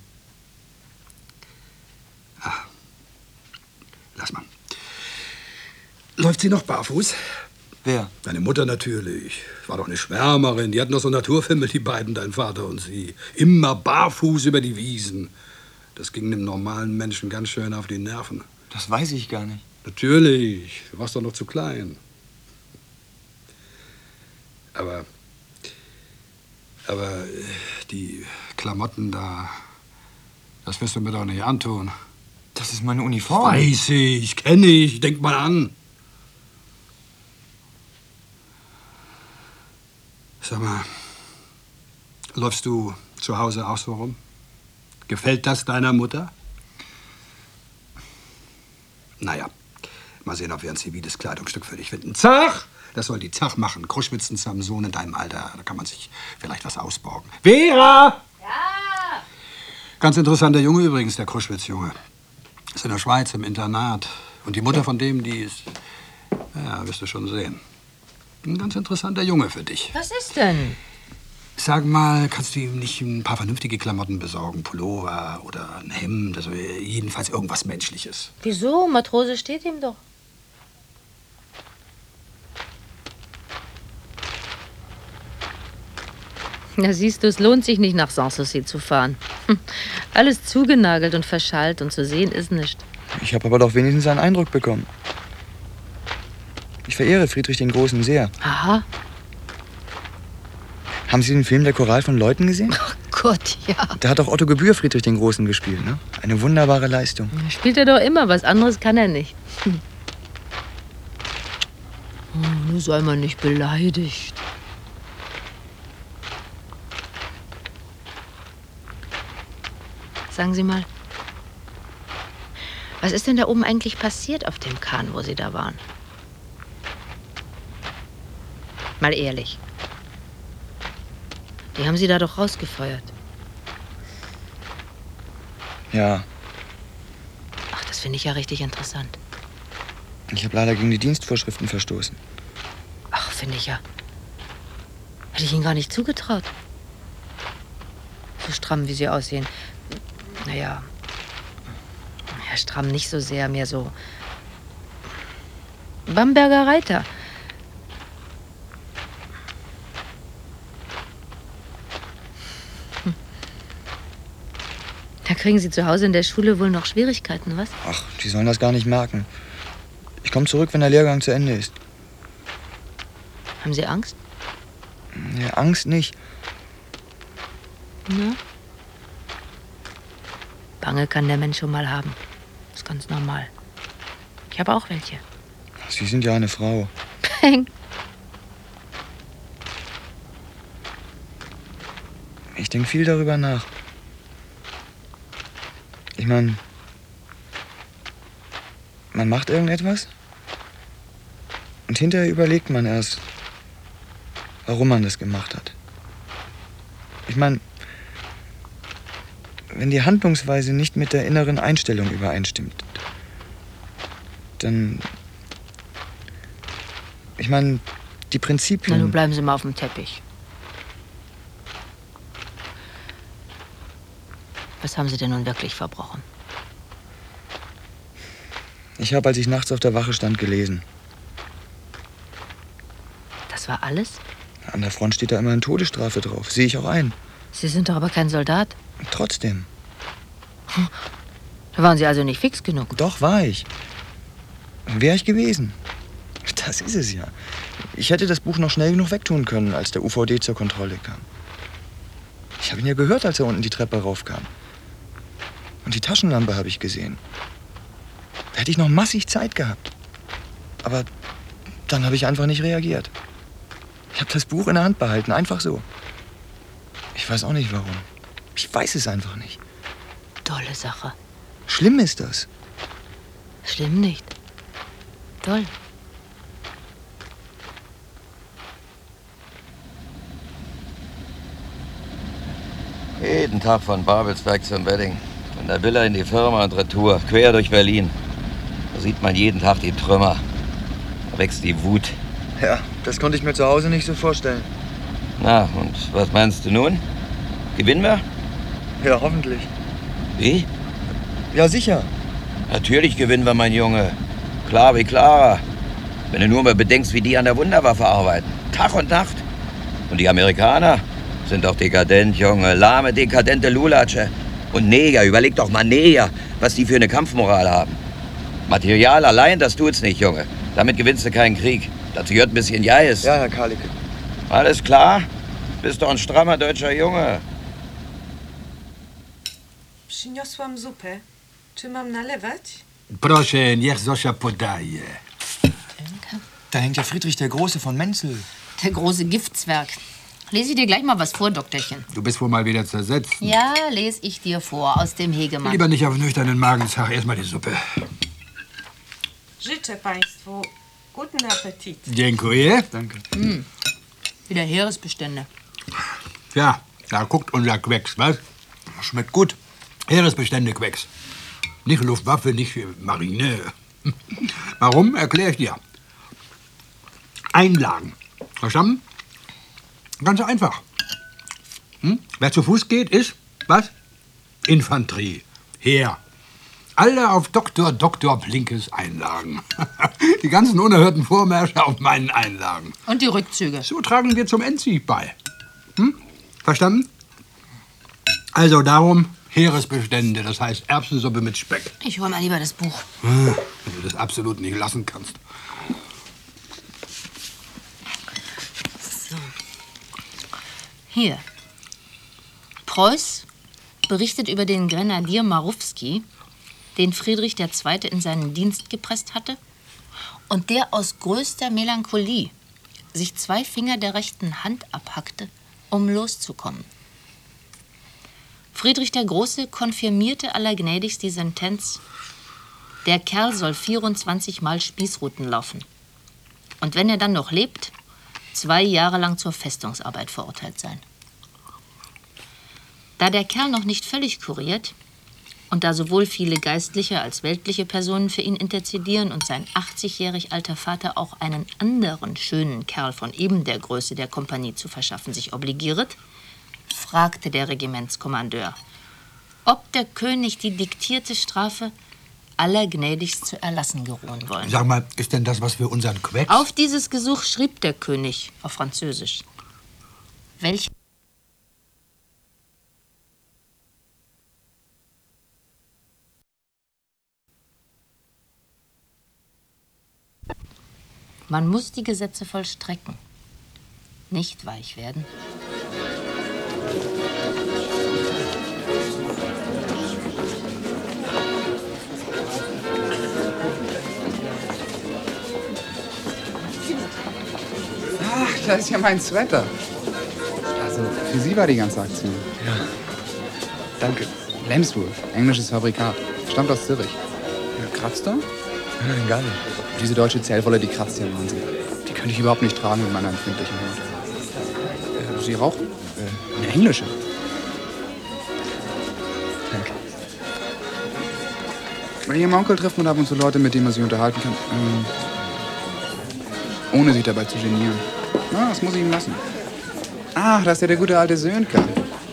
Ach, lass mal. Läuft sie noch barfuß? Wer? Deine Mutter natürlich. War doch eine Schwärmerin. Die hatten doch so Naturfilme, die beiden, dein Vater und sie. Immer barfuß über die Wiesen. Das ging dem normalen Menschen ganz schön auf die Nerven. Das weiß ich gar nicht. Natürlich. Du warst doch noch zu klein. Aber... Aber die Klamotten da... Das wirst du mir doch nicht antun. Das ist meine Uniform. Weiß ich, kenne ich. Denk mal an. Sag mal, läufst du zu Hause auch so rum? Gefällt das deiner Mutter? Naja, mal sehen, ob wir ein ziviles Kleidungsstück für dich finden. Zach! Das soll die Zach machen. Kruschwitzen zusammen Sohn in deinem Alter. Da kann man sich vielleicht was ausborgen. Vera! Ja! Ganz interessanter Junge übrigens, der Kruschwitz-Junge. Ist in der Schweiz im Internat. Und die Mutter von dem, die ist, ja, wirst du schon sehen. Ein ganz interessanter Junge für dich. Was ist denn? Sag mal, kannst du ihm nicht ein paar vernünftige Klamotten besorgen? Pullover oder ein Hemd, also jedenfalls irgendwas Menschliches. Wieso? Matrose steht ihm doch. Na siehst du, es lohnt sich nicht, nach Sanssouci zu fahren. Hm. Alles zugenagelt und verschallt und zu sehen ist nichts. Ich habe aber doch wenigstens einen Eindruck bekommen. Ich verehre Friedrich den Großen sehr. Aha. Haben Sie den Film Der Choral von Leuten gesehen? Ach Gott, ja. Da hat auch Otto Gebühr Friedrich den Großen gespielt, ne? Eine wunderbare Leistung. Ja, spielt er doch immer, was anderes kann er nicht. Hm. Oh, nur sei man nicht beleidigt. Sagen Sie mal, was ist denn da oben eigentlich passiert auf dem Kahn, wo Sie da waren? Mal ehrlich. Die haben Sie da doch rausgefeuert. Ja, Ach, das finde ich ja richtig interessant. ich habe leider gegen die Dienstvorschriften verstoßen. Ach, finde ich ja. Hätte ich Ihnen gar nicht zugetraut. So stramm, wie Sie aussehen. Naja, ja, stramm nicht so sehr, mehr so Bamberger Reiter. Hm. Da kriegen Sie zu Hause in der Schule wohl noch Schwierigkeiten, was? Ach, die sollen das gar nicht merken. Ich komme zurück, wenn der Lehrgang zu Ende ist. Haben Sie Angst? Ja, Angst nicht. Na? Bange kann der Mensch schon mal haben. Das ist ganz normal. Ich habe auch welche. Sie sind ja eine Frau. Peng. Ich denke viel darüber nach. Ich meine, man macht irgendetwas und hinterher überlegt man erst, warum man das gemacht hat. Ich meine, wenn die Handlungsweise nicht mit der inneren Einstellung übereinstimmt, dann... Ich meine, die Prinzipien... Na, nun bleiben Sie mal auf dem Teppich. Was haben Sie denn nun wirklich verbrochen? Ich habe, als ich nachts auf der Wache stand, gelesen. Das war alles? An der Front steht da immer eine Todesstrafe drauf. Sehe ich auch ein. Sie sind doch aber kein Soldat. Trotzdem. Da waren Sie also nicht fix genug. Doch, war ich. Wäre ich gewesen. Das ist es ja. Ich hätte das Buch noch schnell genug wegtun können, als der U V D zur Kontrolle kam. Ich habe ihn ja gehört, als er unten die Treppe raufkam. Und die Taschenlampe habe ich gesehen. Da hätte ich noch massig Zeit gehabt. Aber dann habe ich einfach nicht reagiert. Ich habe das Buch in der Hand behalten, einfach so. Ich weiß auch nicht, warum. Ich weiß es einfach nicht. Tolle Sache. Schlimm ist das. Schlimm nicht. Toll. Jeden Tag von Babelsberg zum Wedding. Von der Villa in die Firma und retour. Quer durch Berlin. Da sieht man jeden Tag die Trümmer. Da wächst die Wut. Ja, das konnte ich mir zu Hause nicht so vorstellen. Na, und was meinst du nun? Gewinnen wir? Ja, hoffentlich. Wie? Ja, sicher. Natürlich gewinnen wir, mein Junge. Klar wie Clara. Wenn du nur mal bedenkst, wie die an der Wunderwaffe arbeiten. Tag und Nacht. Und die Amerikaner sind doch dekadent, Junge. Lahme, dekadente Lulatsche. Und Neger, überleg doch mal Neger, was die für eine Kampfmoral haben. Material allein, das tut's nicht, Junge. Damit gewinnst du keinen Krieg. Dazu gehört ein bisschen Jais. Ja, Herr Karlicke. Alles klar? Bist doch ein strammer deutscher Junge. Przyniosłam zupę. Czy mam nalewać? Proszę, niech Zosia podaje. Da hängt ja Friedrich der Große von Menzel. Der große Giftzwerg. Lese ich dir gleich mal was vor, Doktorchen. Du bist wohl mal wieder zersetzt. Ja, lese ich dir vor, aus dem Hegemann. Lieber nicht auf nüchternen Magen, sag erst mal die Suppe. Życzę Państwu guten Appetit. Dziękuję. Danke. Mm. Wieder Heeresbestände. Ja, da guckt unser Quecks, was? Schmeckt gut. Heeresbestände Quecks. Nicht Luftwaffe, nicht Marine. Warum, erkläre ich dir. Einlagen. Verstanden? Ganz einfach. Hm? Wer zu Fuß geht, ist, was? Infanterie. Heer. Alle auf Doktor Doktor Blinkes Einlagen. Die ganzen unerhörten Vormärsche auf meinen Einlagen. Und die Rückzüge. So tragen wir zum Endsieg bei. Hm? Verstanden? Also darum Heeresbestände, das heißt Erbsensuppe mit Speck. Ich hol mal lieber das Buch. Wenn du das absolut nicht lassen kannst. So. Hier. Preuß berichtet über den Grenadier Marowski, den Friedrich der Zweite in seinen Dienst gepresst hatte und der aus größter Melancholie sich zwei Finger der rechten Hand abhackte, um loszukommen. Friedrich der Große konfirmierte allergnädigst die Sentenz: Der Kerl soll vierundzwanzig Mal Spießruten laufen. Und wenn er dann noch lebt, zwei Jahre lang zur Festungsarbeit verurteilt sein. Da der Kerl noch nicht völlig kuriert und da sowohl viele geistliche als weltliche Personen für ihn interzedieren und sein achtzigjährig alter Vater auch einen anderen schönen Kerl von eben der Größe der Kompanie zu verschaffen sich obligiert, fragte der Regimentskommandeur, ob der König die diktierte Strafe allergnädigst zu erlassen geruhen wollen. Sag mal, ist denn das was für unseren Quecks? Auf dieses Gesuch schrieb der König auf Französisch: Welche Man muss die Gesetze vollstrecken, nicht weich werden. Ach, das ist ja mein Sweater. Also, für Sie war die ganze Aktion. Ja. Danke. Lemswool, englisches Fabrikat. Stammt aus Zürich. Ja, kratzt er? Nein, gar nicht. Diese deutsche Zellwolle, die kratzt ja Wahnsinn. Die könnte ich überhaupt nicht tragen mit meiner empfindlichen Haut. Äh, Sie rauchen? Äh, eine englische. Danke. Bei Ihrem Onkel trifft man ab und zu Leute, mit denen man sich unterhalten kann. Ähm, ohne sich dabei zu genieren. Na, das muss ich ihm lassen. Ach, das ist ja der gute alte Sönker.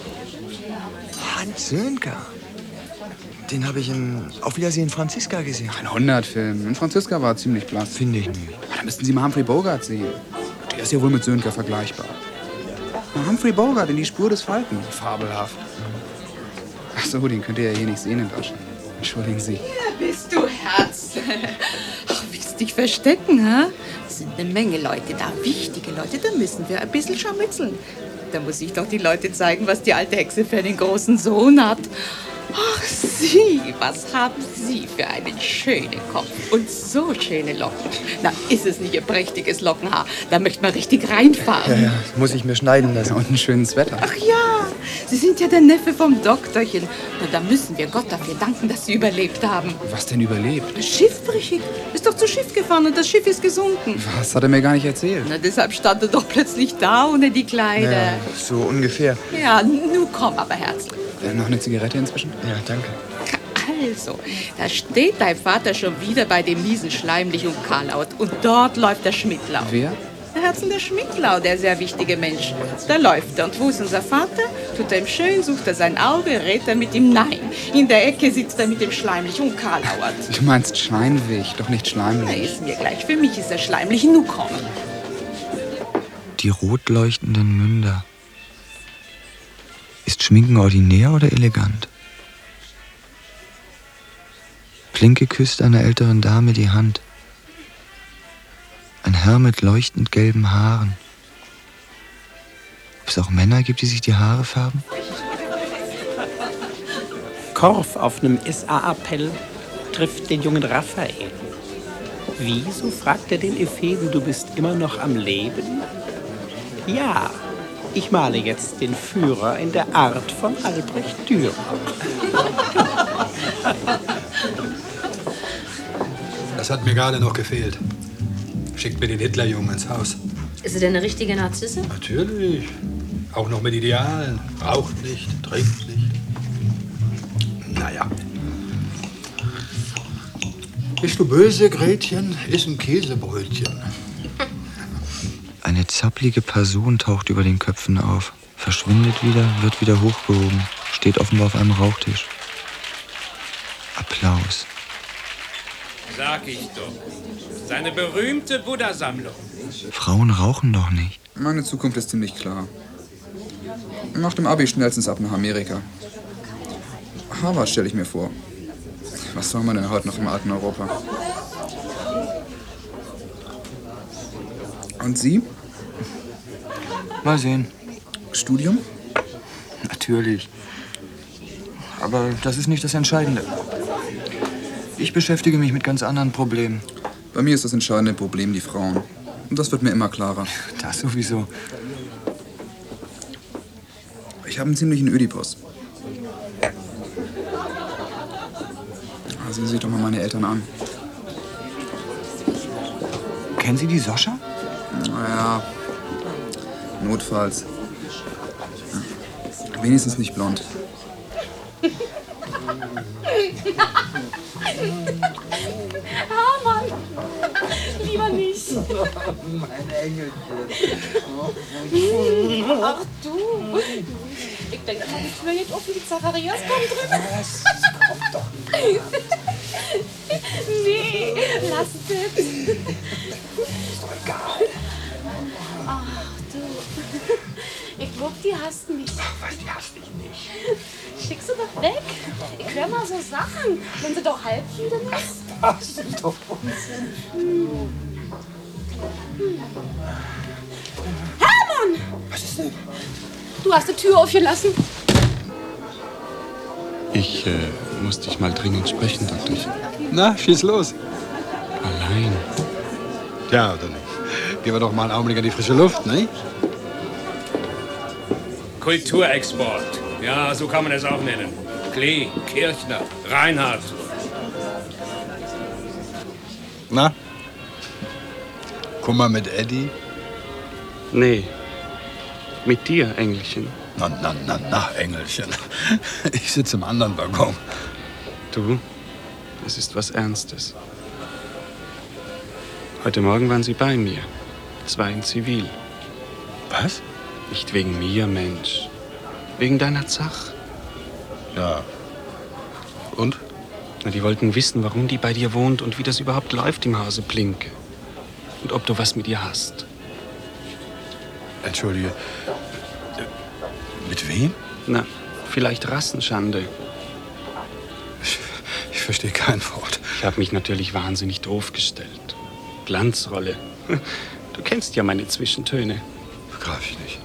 Hans Sönker? Den habe ich in Auf Wiedersehen Franziska gesehen. Ein hundert-Film. In Franziska war er ziemlich blass. Finde ich nicht. Da müssten Sie mal Humphrey Bogart sehen. Der ist ja wohl mit Sönker vergleichbar. Na, Humphrey Bogart in Die Spur des Falken. Fabelhaft. Ach so, den könnt ihr ja hier nicht sehen in Deutschland. Entschuldigen Sie. Ja, bist du Herz. Ach, willst dich verstecken, ha? Es sind eine Menge Leute da, wichtige Leute. Da müssen wir ein bisschen scharmützeln. Da muss ich doch die Leute zeigen, was die alte Hexe für einen großen Sohn hat. Ach, Sie, was haben Sie für einen schönen Kopf und so schöne Locken. Na, ist es nicht Ihr prächtiges Lockenhaar? Da möchte man richtig reinfahren. Ja, ja, muss ich mir schneiden lassen. Und ein schönes Wetter. Ach ja, Sie sind ja der Neffe vom Doktorchen. Na, da müssen wir Gott dafür danken, dass Sie überlebt haben. Was denn überlebt? Schiffbrüchig. Ist doch zu Schiff gefahren und das Schiff ist gesunken. Was hat er mir gar nicht erzählt? Na, deshalb stand er doch plötzlich da ohne die Kleider. Ja, so ungefähr. Ja, nu komm aber, Herzl. Äh, noch eine Zigarette inzwischen? Ja, danke. Also, da steht dein Vater schon wieder bei dem miesen Schleimlich und Karlaut. Und dort läuft der Schmidtlau. Wer? Der Herzl der Schmidtlau, der sehr wichtige Mensch. Da läuft er. Und wo ist unser Vater? Tut er ihm schön, sucht er sein Auge, rät er mit ihm nein. In der Ecke sitzt er mit dem Schleimlich und Karlauert. Du meinst Scheinwig, doch nicht Na, Schleimlich. ist mir gleich. Für mich ist er Schleimlich. Nu komm. Die rot leuchtenden Münder. Ist Schminken ordinär oder elegant? Plinke küsst einer älteren Dame die Hand. Ein Herr mit leuchtend gelben Haaren. Ob es auch Männer gibt, die sich die Haare färben? Korf auf einem S A-Appell trifft den jungen Raphael. Wieso, fragt er den Epheben, du bist immer noch am Leben? Ja, ich male jetzt den Führer in der Art von Albrecht Dürer. Das hat mir gerade noch gefehlt. Schickt mir den Hitlerjungen ins Haus. Ist sie denn eine richtige Narzisse? Natürlich. Auch noch mit Idealen. Raucht nicht, trinkt nicht. Naja. Bist du böse, Gretchen? Iss ein Käsebrötchen. Eine zapplige Person taucht über den Köpfen auf, verschwindet wieder, wird wieder hochgehoben, steht offenbar auf einem Rauchtisch. Applaus. Sag ich doch. Seine berühmte Buddha-Sammlung. Frauen rauchen doch nicht. Meine Zukunft ist ziemlich klar. Nach dem Abi schnellstens ab nach Amerika. Harvard stelle ich mir vor. Was soll man denn heute noch im alten Europa? Und Sie? Mal sehen. Studium? Natürlich. Aber das ist nicht das Entscheidende. Ich beschäftige mich mit ganz anderen Problemen. Bei mir ist das entscheidende Problem die Frauen. Und das wird mir immer klarer. Das sowieso. Ich habe einen ziemlichen Ödipus. Sehen Sie sich doch mal meine Eltern an. Kennen Sie die Soscha? Naja, notfalls. Wenigstens nicht blond. Hermann, lieber nicht. Mein Engelchen. Ach du. Ich denke, die Tür geht offen, die Zacharias kommt drüber. Was? Das kommt doch nicht. Nee, lass es. Ist doch egal. Ach du. Ich glaub, die hasst mich. Ach was, die hasst dich nicht. Schick sie doch weg. Ich hör mal so Sachen. Wenn sie doch halbwieden ist. Das ist doch Unsinn. Hermann! Was ist denn? Du hast die Tür aufgelassen. Ich äh, muss dich mal dringend sprechen, Doktorchen. Na, schieß los. Allein. Ja, oder nicht? Gehen wir doch mal einen Augenblick an die frische Luft, ne? Kulturexport. Ja, so kann man es auch nennen. Klee, Kirchner, Reinhardt. Na? Kummer mit Eddie? Nee. Mit dir, Engelchen. Na, na, na, na, Engelchen. Ich sitze im anderen Waggon. Du, es ist was Ernstes. Heute Morgen waren sie bei mir. Zwei in Zivil. Was? Nicht wegen mir, Mensch. Wegen deiner Zach. Ja. Und? Na, die wollten wissen, warum die bei dir wohnt und wie das überhaupt läuft im Hause Plinke. Und ob du was mit ihr hast. Entschuldige. Mit wem? Na, vielleicht Rassenschande. Ich, ich verstehe kein Wort. Ich habe mich natürlich wahnsinnig doof gestellt. Glanzrolle. Du kennst ja meine Zwischentöne. Begreife ich nicht.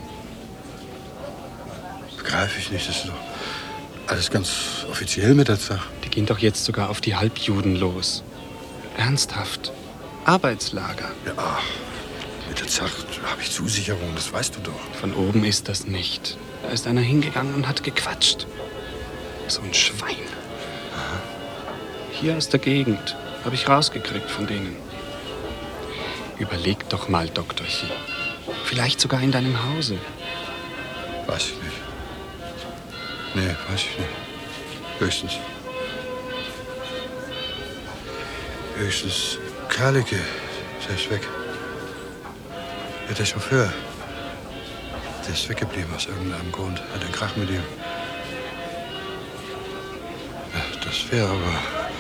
Begreife ich nicht. Das ist doch alles ganz offiziell mit der Sache. Die gehen doch jetzt sogar auf die Halbjuden los. Ernsthaft. Arbeitslager. Ja, mit der Sache habe ich Zusicherung, das weißt du doch. Von oben ist das nicht. Da ist einer hingegangen und hat gequatscht. So ein Schwein. Aha. Hier aus der Gegend. Habe ich rausgekriegt von denen. Überleg doch mal, Doktorchen. Vielleicht sogar in deinem Hause. Weiß ich nicht. Nee, weiß ich nicht. Höchstens. Höchstens Karlicke. Der ist weg. Ja, der Chauffeur. Der ist weggeblieben aus irgendeinem Grund. Hat einen Krach mit ihm. Ja, das wäre aber...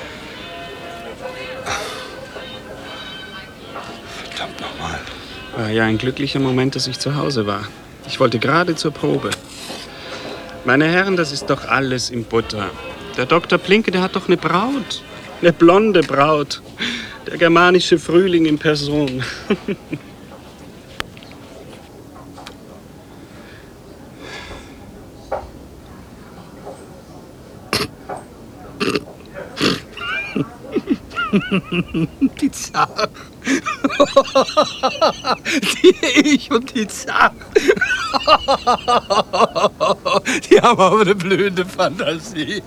Verdammt nochmal. War ja ein glücklicher Moment, dass ich zu Hause war. Ich wollte gerade zur Probe. Meine Herren, das ist doch alles im Butter. Der Doktor Plinke, der hat doch eine Braut. Eine blonde Braut. Der germanische Frühling in Person. Die Zach. Die ich und die Zach. Die haben aber eine blühende Fantasie.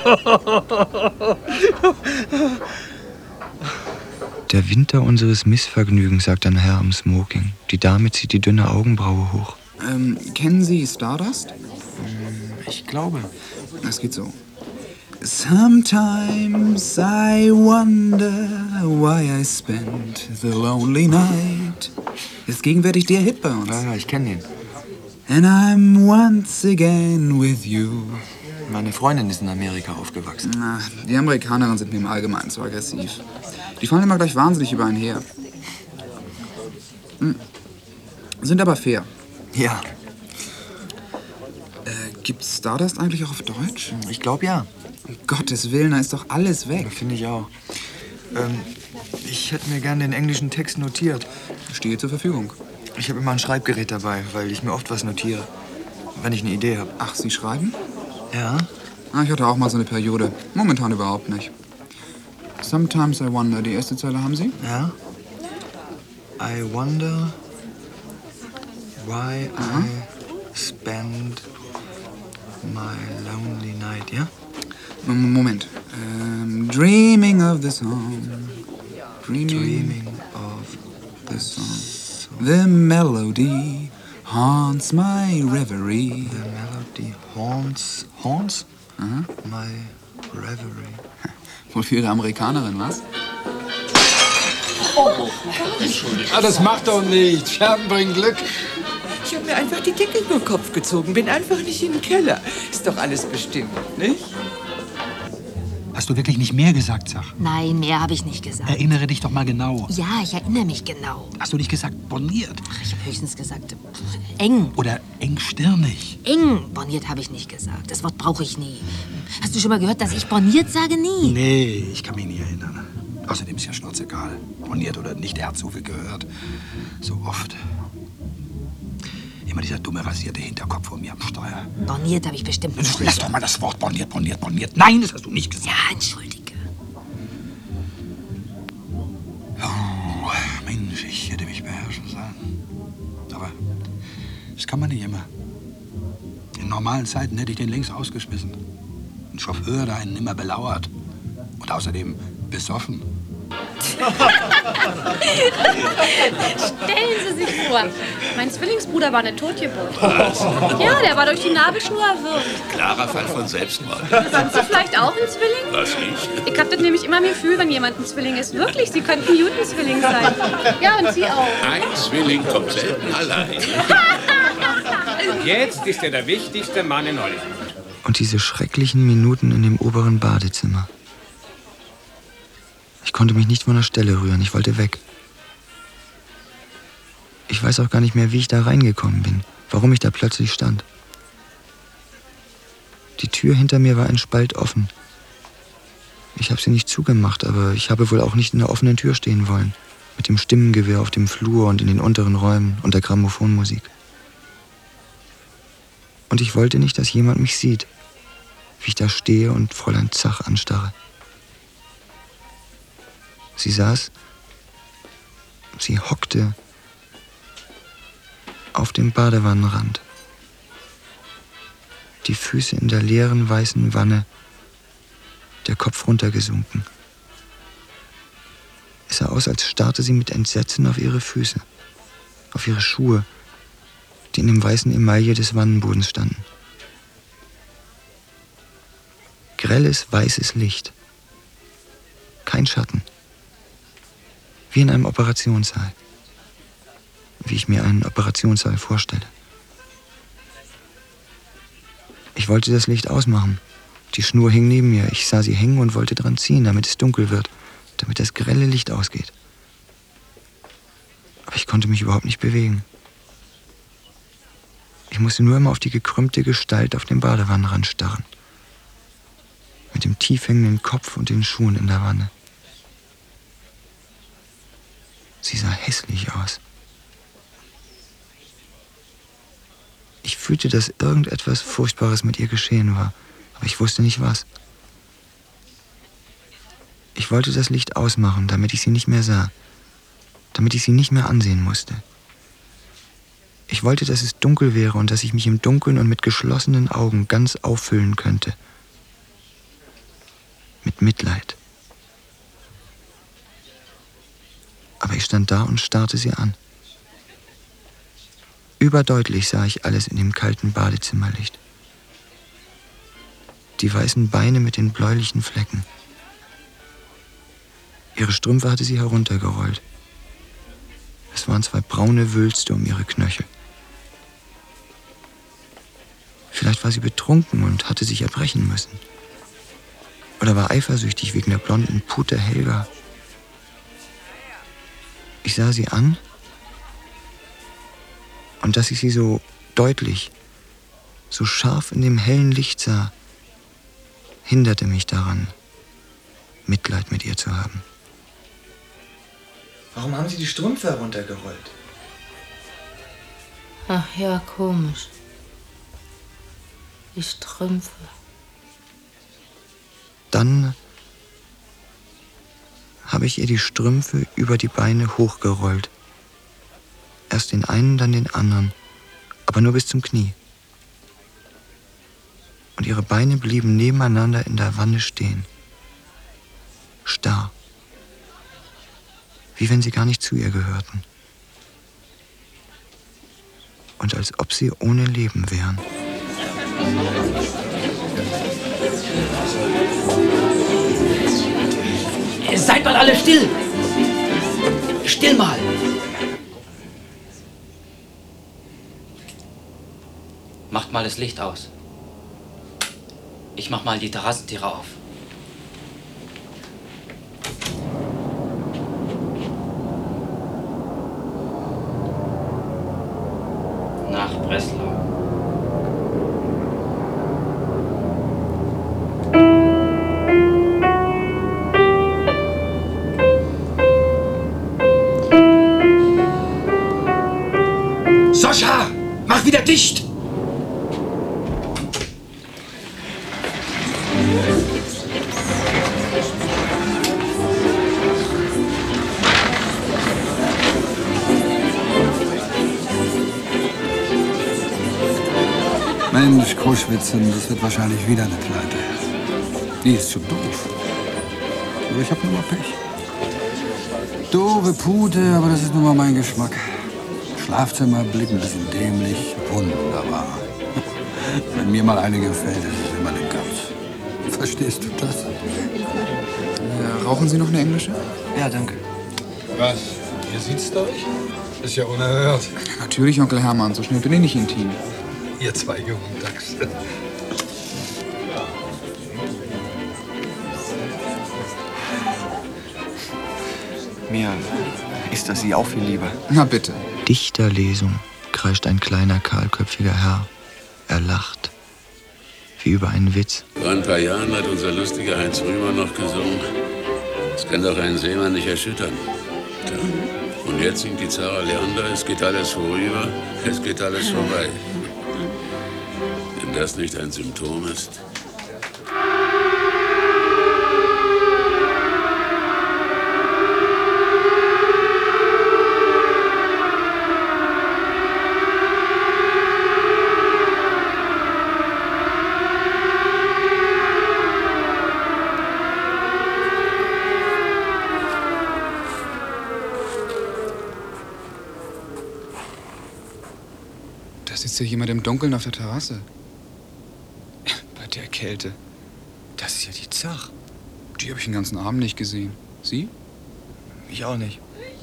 Der Winter unseres Missvergnügens, sagt ein Herr im Smoking. Die Dame zieht die dünne Augenbraue hoch. Ähm, kennen Sie Stardust? Ich glaube. Es geht so. Sometimes I wonder why I spent the lonely night. Ist gegenwärtig der Hit bei uns. Ja, ja, ich kenne ihn. And I'm once again with you. Meine Freundin ist in Amerika aufgewachsen. Na, die Amerikanerinnen sind mir im Allgemeinen zu aggressiv. Die fallen immer gleich wahnsinnig über einen her. Hm. Sind aber fair. Ja. Äh, gibt's Stardust eigentlich auch auf Deutsch? Ich glaube ja. Um Gottes Willen, da ist doch alles weg. Finde ich auch. Ähm, ich hätte mir gern den englischen Text notiert. Stehe zur Verfügung. Ich habe immer ein Schreibgerät dabei, weil ich mir oft was notiere, wenn ich eine Idee habe. Ach, Sie schreiben? Ja. Ah, ich hatte auch mal so eine Periode. Momentan überhaupt nicht. Sometimes I wonder. Die erste Zeile haben Sie? Ja. I wonder why Aha. I spend my lonely night, ja? M- Moment. Ähm, dreaming of the song. Dreaming, Dreaming of the song. The melody haunts my reverie. The melody haunts... Haunts? Aha. My reverie. Wohl für Ihre Amerikanerin, was? Oh, Entschuldigung. Ah, das macht doch nichts. Scherben bringen Glück. Ich habe mir einfach die Decke über den Kopf gezogen, bin einfach nicht in den Keller. Ist doch alles bestimmt, nicht? Hast du wirklich nicht mehr gesagt, Sach? Nein, mehr habe ich nicht gesagt. Erinnere dich doch mal genau. Ja, ich erinnere mich genau. Hast du nicht gesagt borniert? Ach, ich habe höchstens gesagt, pff, eng. Oder engstirnig? Eng. Borniert habe ich nicht gesagt. Das Wort brauche ich nie. Hast du schon mal gehört, dass ich borniert sage? Nie. Nee, ich kann mich nie erinnern. Außerdem ist ja schnurzegal. Borniert oder nicht, er hat so viel gehört. So oft. Immer dieser dumme, rasierte Hinterkopf vor mir am Steuer. Borniert habe ich bestimmt nicht. Lass doch mal das Wort borniert, borniert, borniert. Nein, das hast du nicht gesagt. Ja, entschuldige. Oh, Mensch, ich hätte mich beherrschen sollen. Aber das kann man nicht immer. In normalen Zeiten hätte ich den längst ausgeschmissen. Ein Chauffeur, der einen immer belauert. Und außerdem besoffen. Stellen Sie sich vor, mein Zwillingsbruder war eine Totgeburt. Ja, der war durch die Nabelschnur erwürgt. Klarer Fall von Selbstmord. Sind Sie vielleicht auch ein Zwilling? Was, ich? Ich hab das nämlich immer im Gefühl, wenn jemand ein Zwilling ist. Wirklich, Sie könnten Newton-Zwilling sein. Ja, und Sie auch. Ein Zwilling kommt selten allein. Jetzt ist er der wichtigste Mann in Hollywood. Und diese schrecklichen Minuten in dem oberen Badezimmer. Ich konnte mich nicht von der Stelle rühren, ich wollte weg. Ich weiß auch gar nicht mehr, wie ich da reingekommen bin, warum ich da plötzlich stand. Die Tür hinter mir war ein Spalt offen. Ich habe sie nicht zugemacht, aber ich habe wohl auch nicht in der offenen Tür stehen wollen, mit dem Stimmengewehr auf dem Flur und in den unteren Räumen und der Grammophonmusik. Und ich wollte nicht, dass jemand mich sieht, wie ich da stehe und Fräulein Zach anstarre. Sie saß, sie hockte auf dem Badewannenrand. Die Füße in der leeren weißen Wanne, der Kopf runtergesunken. Es sah aus, als starrte sie mit Entsetzen auf ihre Füße, auf ihre Schuhe, die in dem weißen Emaille des Wannenbodens standen. Grelles, weißes Licht. Kein Schatten. Wie in einem Operationssaal. Wie ich mir einen Operationssaal vorstelle. Ich wollte das Licht ausmachen. Die Schnur hing neben mir. Ich sah sie hängen und wollte dran ziehen, damit es dunkel wird. Damit das grelle Licht ausgeht. Aber ich konnte mich überhaupt nicht bewegen. Ich musste nur immer auf die gekrümmte Gestalt auf dem Badewannenrand starren. Mit dem tief hängenden Kopf und den Schuhen in der Wanne. Sie sah hässlich aus. Ich fühlte, dass irgendetwas Furchtbares mit ihr geschehen war, aber ich wusste nicht was. Ich wollte das Licht ausmachen, damit ich sie nicht mehr sah, damit ich sie nicht mehr ansehen musste. Ich wollte, dass es dunkel wäre und dass ich mich im Dunkeln und mit geschlossenen Augen ganz auffüllen könnte. Mit Mitleid. Aber ich stand da und starrte sie an. Überdeutlich sah ich alles in dem kalten Badezimmerlicht. die weißen Beine mit den bläulichen Flecken. Ihre Strümpfe hatte sie heruntergerollt. Es waren zwei braune Wülste um ihre Knöchel. Vielleicht war sie betrunken und hatte sich erbrechen müssen. Oder war eifersüchtig wegen der blonden Pute Helga. Ich sah sie an, und dass ich sie so deutlich, so scharf in dem hellen Licht sah, hinderte mich daran, Mitleid mit ihr zu haben. Warum haben Sie die Strümpfe heruntergerollt? Ach ja, komisch. Die Strümpfe. Dann habe ich ihr die Strümpfe über die Beine hochgerollt. Erst den einen, dann den anderen, aber nur bis zum Knie. Und ihre Beine blieben nebeneinander in der Wanne stehen. Starr. Wie wenn sie gar nicht zu ihr gehörten. Und als ob sie ohne Leben wären. Seid mal alle still! Still mal! Macht mal das Licht aus. Ich mach mal die Terrassentüre auf. Nach Breslau. Sascha! Mach wieder dicht! Mensch, Kruschwitzen, das wird wahrscheinlich wieder eine Pleite. Die ist schon doof. Aber ich hab nur mal Pech. Doofe Pute, aber das ist nun mal mein Geschmack. Schlafzimmerblick, ein bisschen dämlich, wunderbar. Wenn mir mal eine gefällt, ist es immer eine Gans. Verstehst du das? Äh, rauchen Sie noch eine englische? Ja, danke. Was? Ihr sieht's durch? Ist ja unerhört. Natürlich, Onkel Hermann, so schnell bin ich nicht intim. Ihr zwei jungen Dachs. Mir ist das Sie auch viel lieber. Na bitte. Dichterlesung, kreischt ein kleiner, kahlköpfiger Herr. Er lacht. Wie über einen Witz. Vor ein paar Jahren hat unser lustiger Heinz Rümer noch gesungen. Das kann doch einen Seemann nicht erschüttern. Tja. Und jetzt singt die Zara Leander, es geht alles vorüber, es geht alles vorbei. Wenn das nicht ein Symptom ist. Da sitzt ja jemand im Dunkeln auf der Terrasse. Bei der Kälte. Das ist ja die Zach. Die habe ich den ganzen Abend nicht gesehen. Sie? Ich auch nicht.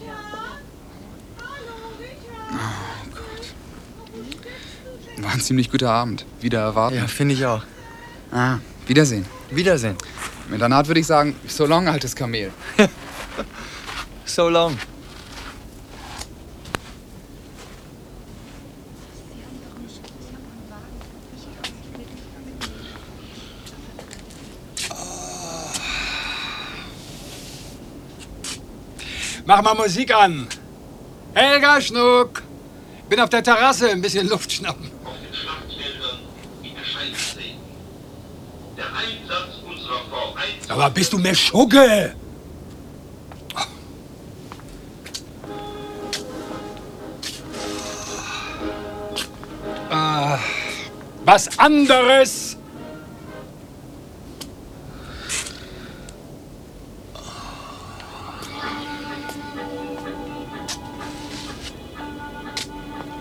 Oh Gott. War ein ziemlich guter Abend. Wieder erwarten. Ja, finde ich auch. Ah, Wiedersehen. Wiedersehen. Mit der Naht würde ich sagen, so long, altes Kamel. So long. Mach mal Musik an. Helga Schnuck. Bin auf der Terrasse, ein bisschen Luft schnappen. Auf den Schlachtfeldern in Erscheinung sehen. Der Einsatz unserer V eins. Aber bist du mehr Schugge? Ah, was anderes.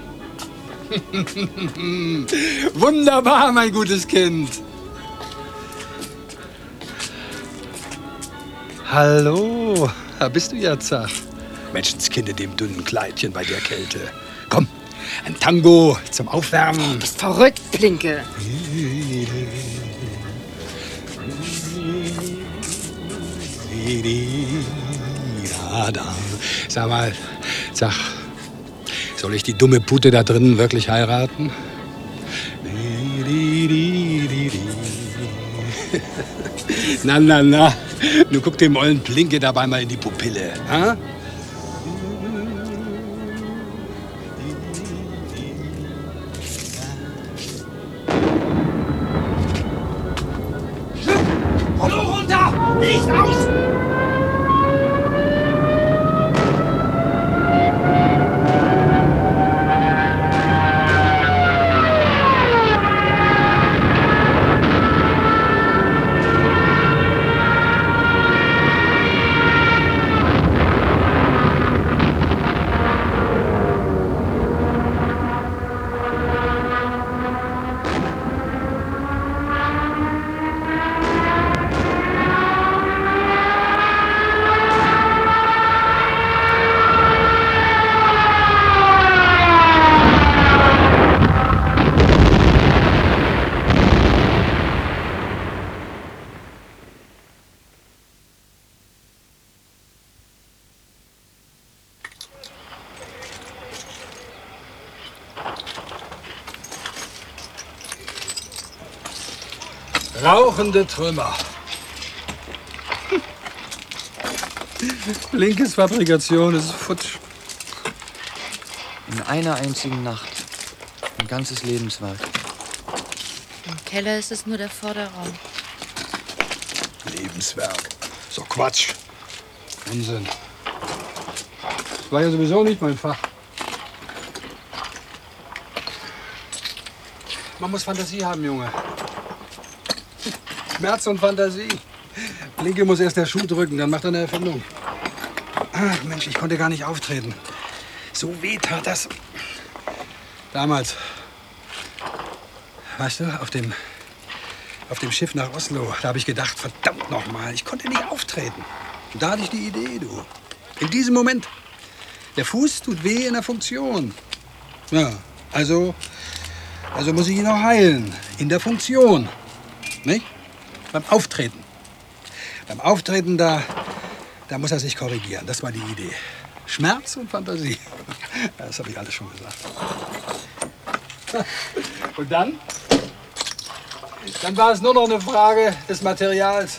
Wunderbar, mein gutes Kind. Hallo, da bist du ja zach. Menschenskind in dem dünnen Kleidchen bei der Kälte. Komm, ein Tango zum Aufwärmen. Du bist verrückt, Plinke. Sag mal, sag, soll ich die dumme Pute da drinnen wirklich heiraten? Na, na, na. Nun guck dem ollen Plinke dabei mal in die Pupille. Ha? Hallo runter! Licht aus! Rauchende Trümmer. Blinkes Fabrikation ist futsch. In einer einzigen Nacht. Ein ganzes Lebenswerk. Im Keller ist es nur der Vorderraum. Lebenswerk. So Quatsch. Unsinn. Das war ja sowieso nicht mein Fach. Man muss Fantasie haben, Junge. Schmerz und Fantasie. Blinke muss erst der Schuh drücken, dann macht er eine Erfindung. Ach Mensch, ich konnte gar nicht auftreten. So weh tat das. Damals. Weißt du, auf dem, auf dem Schiff nach Oslo, da habe ich gedacht, verdammt nochmal, ich konnte nicht auftreten. Und da hatte ich die Idee, du. In diesem Moment. Der Fuß tut weh in der Funktion. Ja, also, also muss ich ihn auch heilen. In der Funktion. Nicht? Beim Auftreten. Beim Auftreten, da, da muss er sich korrigieren. Das war die Idee. Schmerz und Fantasie. Das habe ich alles schon gesagt. Und dann? Dann war es nur noch eine Frage des Materials.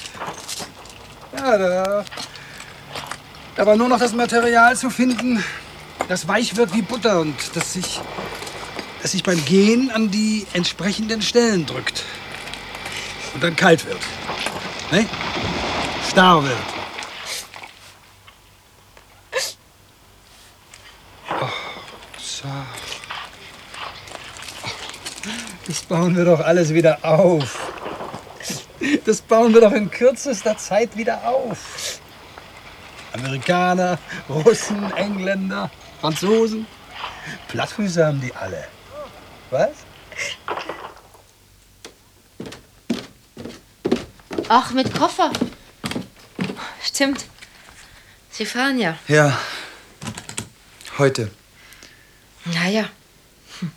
Ja, da, da war nur noch das Material zu finden, das weich wird wie Butter und das sich, das sich beim Gehen an die entsprechenden Stellen drückt. Und dann kalt wird. Ne? Starr wird. Oh, so. Das bauen wir doch alles wieder auf. Das bauen wir doch in kürzester Zeit wieder auf. Amerikaner, Russen, Engländer, Franzosen. Plattfüße haben die alle. Was? Ach, mit Koffer. Stimmt. Sie fahren ja. Ja. Heute. Naja. Hm.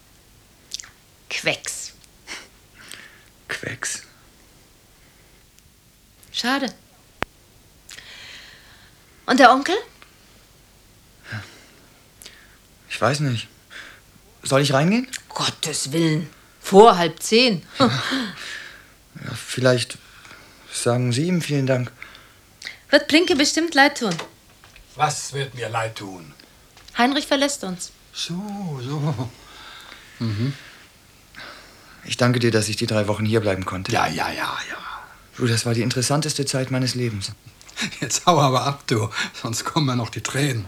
Quecks. Quecks. Schade. Und der Onkel? Ich weiß nicht. Soll ich reingehen? Gottes Willen. Vor halb zehn. Ja, vielleicht sagen Sie ihm vielen Dank. Wird Plinke bestimmt leid tun. Was wird mir leid tun? Heinrich verlässt uns. So, so. Mhm. Ich danke dir, dass ich die drei Wochen hier bleiben konnte. Ja, ja, ja, ja. Du, das war die interessanteste Zeit meines Lebens. Jetzt hau aber ab, du. Sonst kommen mir noch die Tränen.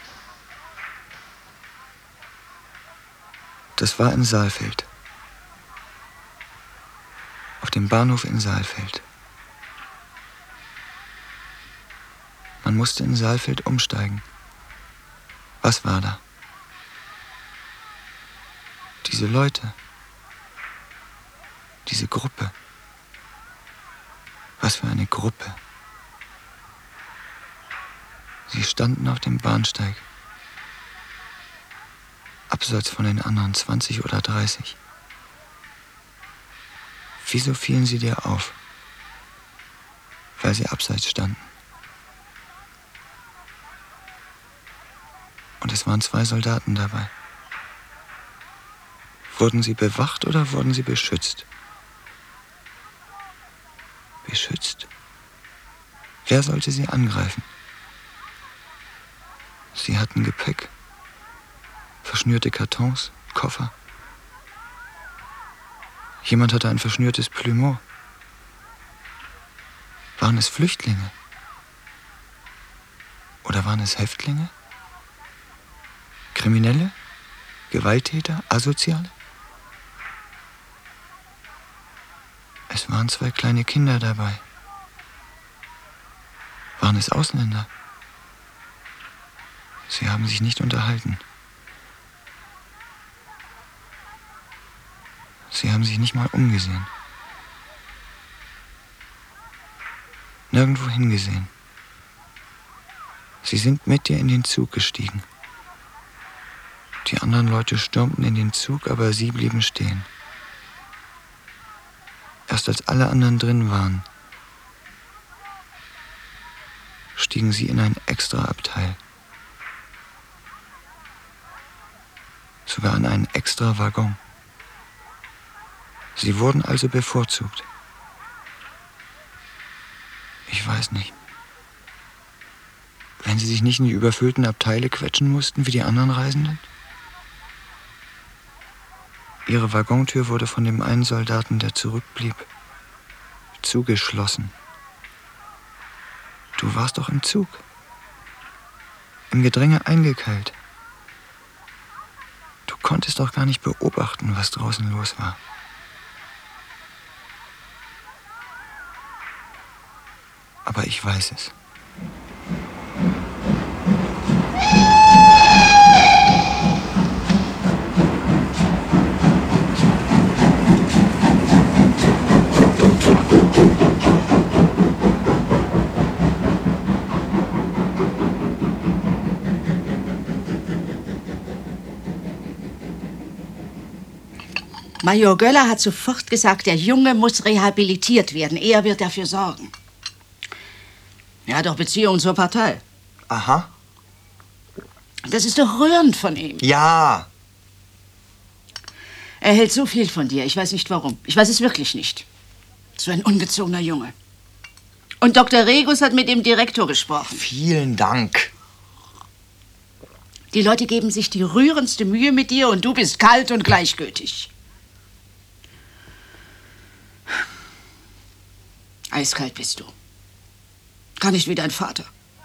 Das war in Saalfeld. Auf dem Bahnhof in Saalfeld. Man musste in Saalfeld umsteigen. Was war da? Diese Leute. Diese Gruppe. Was für eine Gruppe. Sie standen auf dem Bahnsteig. Abseits von den anderen zwanzig oder dreißig. Wieso fielen sie dir auf? Weil sie abseits standen. Und es waren zwei Soldaten dabei. Wurden sie bewacht oder wurden sie beschützt? Beschützt? Wer sollte sie angreifen? Sie hatten Gepäck. Verschnürte Kartons, Koffer. Jemand hatte ein verschnürtes Plumeau. Waren es Flüchtlinge? Oder waren es Häftlinge? Kriminelle? Gewalttäter? Asoziale? Es waren zwei kleine Kinder dabei. Waren es Ausländer? Sie haben sich nicht unterhalten. Sie haben sich nicht mal umgesehen. Nirgendwo hingesehen. Sie sind mit dir in den Zug gestiegen. Die anderen Leute stürmten in den Zug, aber sie blieben stehen. Erst als alle anderen drin waren, stiegen sie in ein Extraabteil. Sogar in einen extra Waggon. Sie wurden also bevorzugt. Ich weiß nicht. Wenn sie sich nicht in die überfüllten Abteile quetschen mussten, wie die anderen Reisenden? Ihre Waggontür wurde von dem einen Soldaten, der zurückblieb, zugeschlossen. Du warst doch im Zug. Im Gedränge eingekeilt. Du konntest doch gar nicht beobachten, was draußen los war. Aber ich weiß es. Major Göller hat sofort gesagt, der Junge muss rehabilitiert werden. Er wird dafür sorgen. Er hat auch Beziehungen zur Partei. Aha. Das ist doch rührend von ihm. Ja. Er hält so viel von dir. Ich weiß nicht warum. Ich weiß es wirklich nicht. So ein ungezogener Junge. Und Doktor Regus hat mit dem Direktor gesprochen. Vielen Dank. Die Leute geben sich die rührendste Mühe mit dir und du bist kalt und gleichgültig. Eiskalt bist du. Gar nicht wie dein Vater.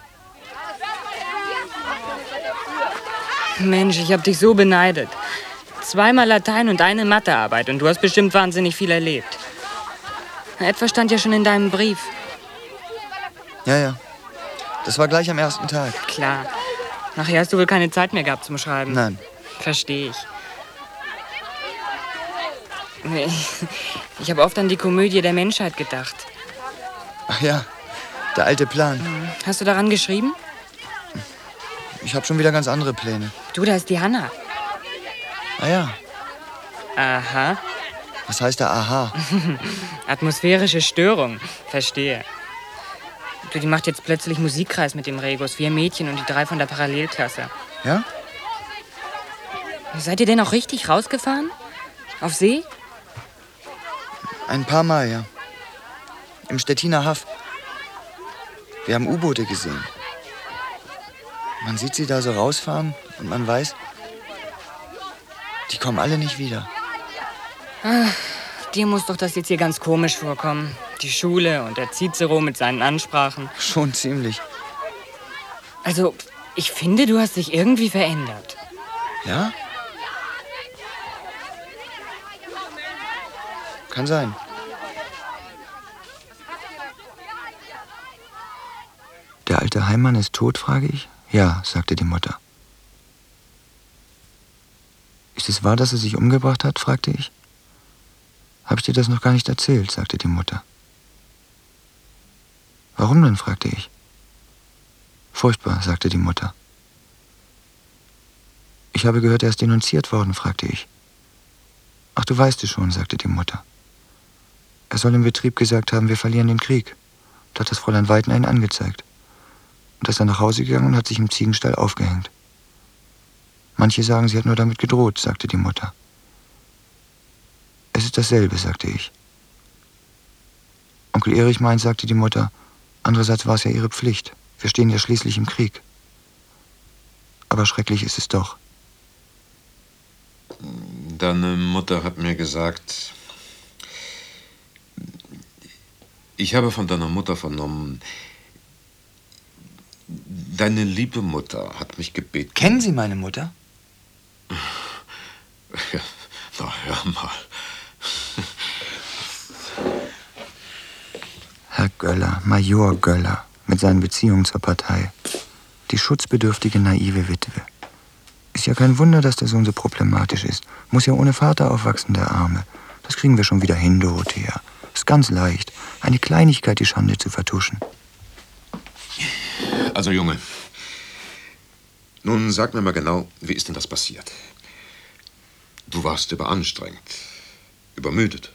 Mensch, ich hab dich so beneidet. Zweimal Latein und eine Mathearbeit und du hast bestimmt wahnsinnig viel erlebt. Etwas stand ja schon in deinem Brief. Ja, ja. Das war gleich am ersten Tag. Klar. Nachher hast du wohl keine Zeit mehr gehabt zum Schreiben. Nein. Verstehe ich. Ich habe oft an die Komödie der Menschheit gedacht. Ach ja, der alte Plan. Hast du daran geschrieben? Ich habe schon wieder ganz andere Pläne. Du, da ist die Hanna. Ah ja. Aha. Was heißt da aha? Atmosphärische Störung. Verstehe. Du, die macht jetzt plötzlich Musikkreis mit dem Regus. Wir Mädchen und die drei von der Parallelklasse. Ja? Seid ihr denn auch richtig rausgefahren? Auf See? Ein paar Mal, ja. Im Stettiner Haff. Wir haben U-Boote gesehen. Man sieht sie da so rausfahren und man weiß, die kommen alle nicht wieder. Ach, dir muss doch das jetzt hier ganz komisch vorkommen. Die Schule und der Cicero mit seinen Ansprachen. Schon ziemlich. Also, ich finde, du hast dich irgendwie verändert. Ja? Kann sein. alte Heimann ist tot, frage ich. Ja, sagte die Mutter. Ist es wahr, dass er sich umgebracht hat, fragte ich. Habe ich dir das noch gar nicht erzählt, sagte die Mutter. Warum denn, fragte ich. Furchtbar, sagte die Mutter. Ich habe gehört, er ist denunziert worden, fragte ich. Ach, du weißt es schon, sagte die Mutter. Er soll im Betrieb gesagt haben, wir verlieren den Krieg. Da hat das Fräulein Weiden einen angezeigt. Und ist dann nach Hause gegangen und hat sich im Ziegenstall aufgehängt. Manche sagen, sie hat nur damit gedroht, sagte die Mutter. Es ist dasselbe, sagte ich. Onkel Erich meint, sagte die Mutter, andererseits war es ja ihre Pflicht. Wir stehen ja schließlich im Krieg. Aber schrecklich ist es doch. Deine Mutter hat mir gesagt, ich habe von deiner Mutter vernommen, deine liebe Mutter hat mich gebeten. Kennen Sie meine Mutter? Ja, na, hör mal. Herr Göller, Major Göller, mit seinen Beziehungen zur Partei. Die schutzbedürftige, naive Witwe. Ist ja kein Wunder, dass der Sohn so problematisch ist. Muss ja ohne Vater aufwachsen, der Arme. Das kriegen wir schon wieder hin, Dorothea. Ist ganz leicht. Eine Kleinigkeit, die Schande zu vertuschen. Also, Junge, nun sag mir mal genau, wie ist denn das passiert? Du warst überanstrengt, übermüdet.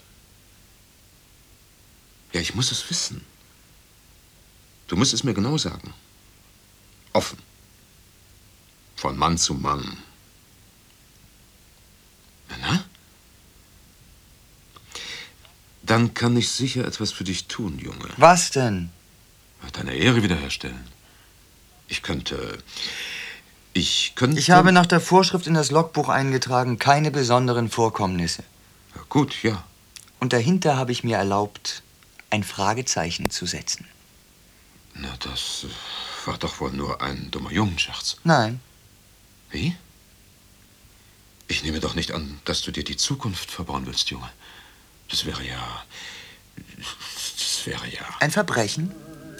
Ja, ich muss es wissen. Du musst es mir genau sagen. Offen. Von Mann zu Mann. Na? Dann kann ich sicher etwas für dich tun, Junge. Was denn? Deine Ehre wiederherstellen. Ich könnte... Ich könnte... Ich habe nach der Vorschrift in das Logbuch eingetragen, keine besonderen Vorkommnisse. Ja, gut, ja. Und dahinter habe ich mir erlaubt, ein Fragezeichen zu setzen. Na, das war doch wohl nur ein dummer Jungenscherz. Nein. Wie? Ich nehme doch nicht an, dass du dir die Zukunft verbauen willst, Junge. Das wäre ja... Das wäre ja... Ein Verbrechen?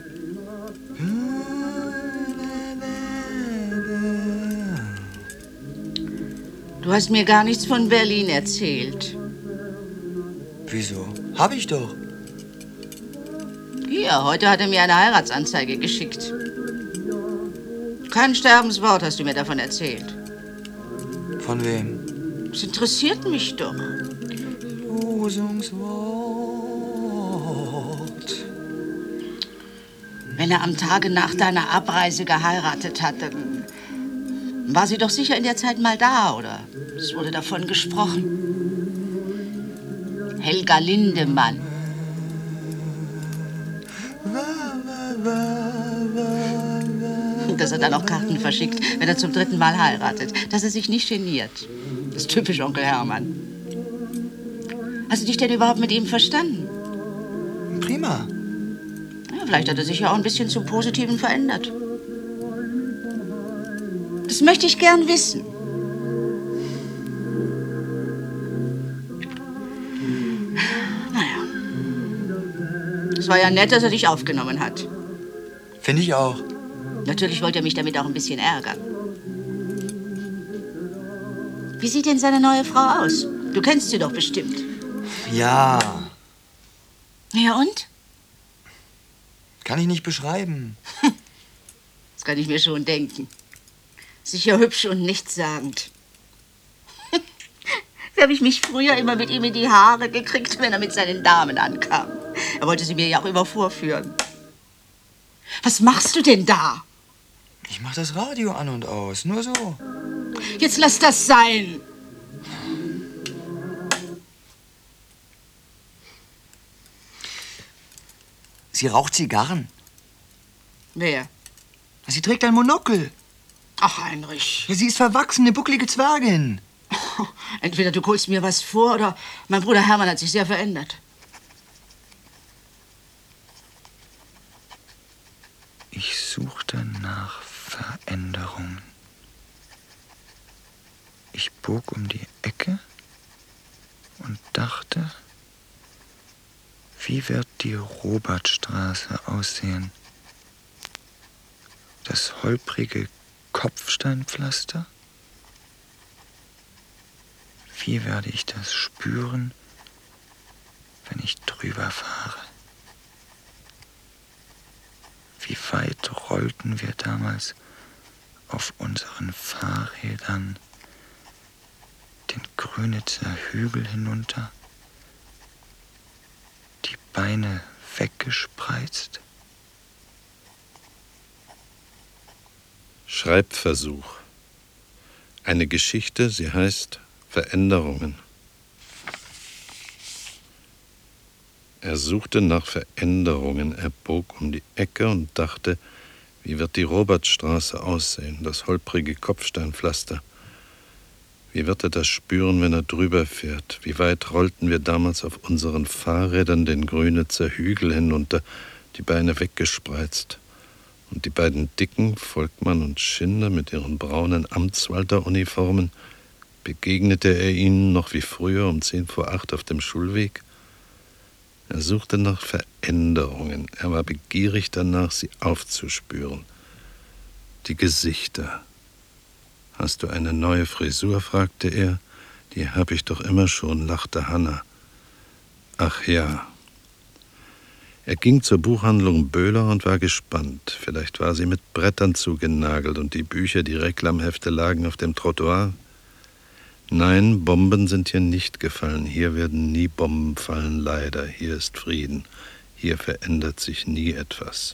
Du hast mir gar nichts von Berlin erzählt. Wieso? Hab ich doch. Hier, heute hat er mir eine Heiratsanzeige geschickt. Kein Sterbenswort hast du mir davon erzählt. Von wem? Das interessiert mich doch. Losungswort. Wenn er am Tage nach deiner Abreise geheiratet hat, dann war sie doch sicher in der Zeit mal da, oder? Es wurde davon gesprochen. Helga Lindemann. Dass er dann auch Karten verschickt, wenn er zum dritten Mal heiratet. Dass er sich nicht geniert. Das ist typisch Onkel Hermann. Hast du dich denn überhaupt mit ihm verstanden? Prima. Ja, vielleicht hat er sich ja auch ein bisschen zum Positiven verändert. Das möchte ich gern wissen. Naja. Es war ja nett, dass er dich aufgenommen hat. Finde ich auch. Natürlich wollte er mich damit auch ein bisschen ärgern. Wie sieht denn seine neue Frau aus? Du kennst sie doch bestimmt. Ja. Ja, und? Kann ich nicht beschreiben. Das kann ich mir schon denken. Sicher hübsch und nichtssagend. So habe ich mich früher immer mit ihm in die Haare gekriegt, wenn er mit seinen Damen ankam. Er wollte sie mir ja auch immer vorführen. Was machst du denn da? Ich mach das Radio an und aus, nur so. Jetzt lass das sein. Sie raucht Zigarren. Wer? Sie trägt ein Monokel. Ach, Heinrich. Ja, sie ist verwachsen, eine bucklige Zwergin. Entweder du holst mir was vor, oder mein Bruder Hermann hat sich sehr verändert. Ich suchte nach Veränderungen. Ich bog um die Ecke und dachte, wie wird die Robertstraße aussehen? Das holprige Kopfsteinpflaster? Wie werde ich das spüren, wenn ich drüber fahre? Wie weit rollten wir damals auf unseren Fahrrädern den Grünitzer Hügel hinunter, die Beine weggespreizt? Schreibversuch. Eine Geschichte, sie heißt Veränderungen. Er suchte nach Veränderungen. Er bog um die Ecke und dachte, wie wird die Robertstraße aussehen, das holprige Kopfsteinpflaster? Wie wird er das spüren, wenn er drüber fährt? Wie weit rollten wir damals auf unseren Fahrrädern den Grünitzer Hügel hinunter, die Beine weggespreizt? Und die beiden Dicken, Volkmann und Schinder mit ihren braunen Amtswalter-Uniformen, begegnete er ihnen noch wie früher um zehn vor acht auf dem Schulweg? Er suchte nach Veränderungen. Er war begierig danach, sie aufzuspüren. Die Gesichter. »Hast du eine neue Frisur?« fragte er. »Die hab ich doch immer schon«, lachte Hanna. »Ach ja.« Er ging zur Buchhandlung Böhler und war gespannt. Vielleicht war sie mit Brettern zugenagelt und die Bücher, die Reklamhefte lagen auf dem Trottoir. Nein, Bomben sind hier nicht gefallen. Hier werden nie Bomben fallen, leider. Hier ist Frieden. Hier verändert sich nie etwas.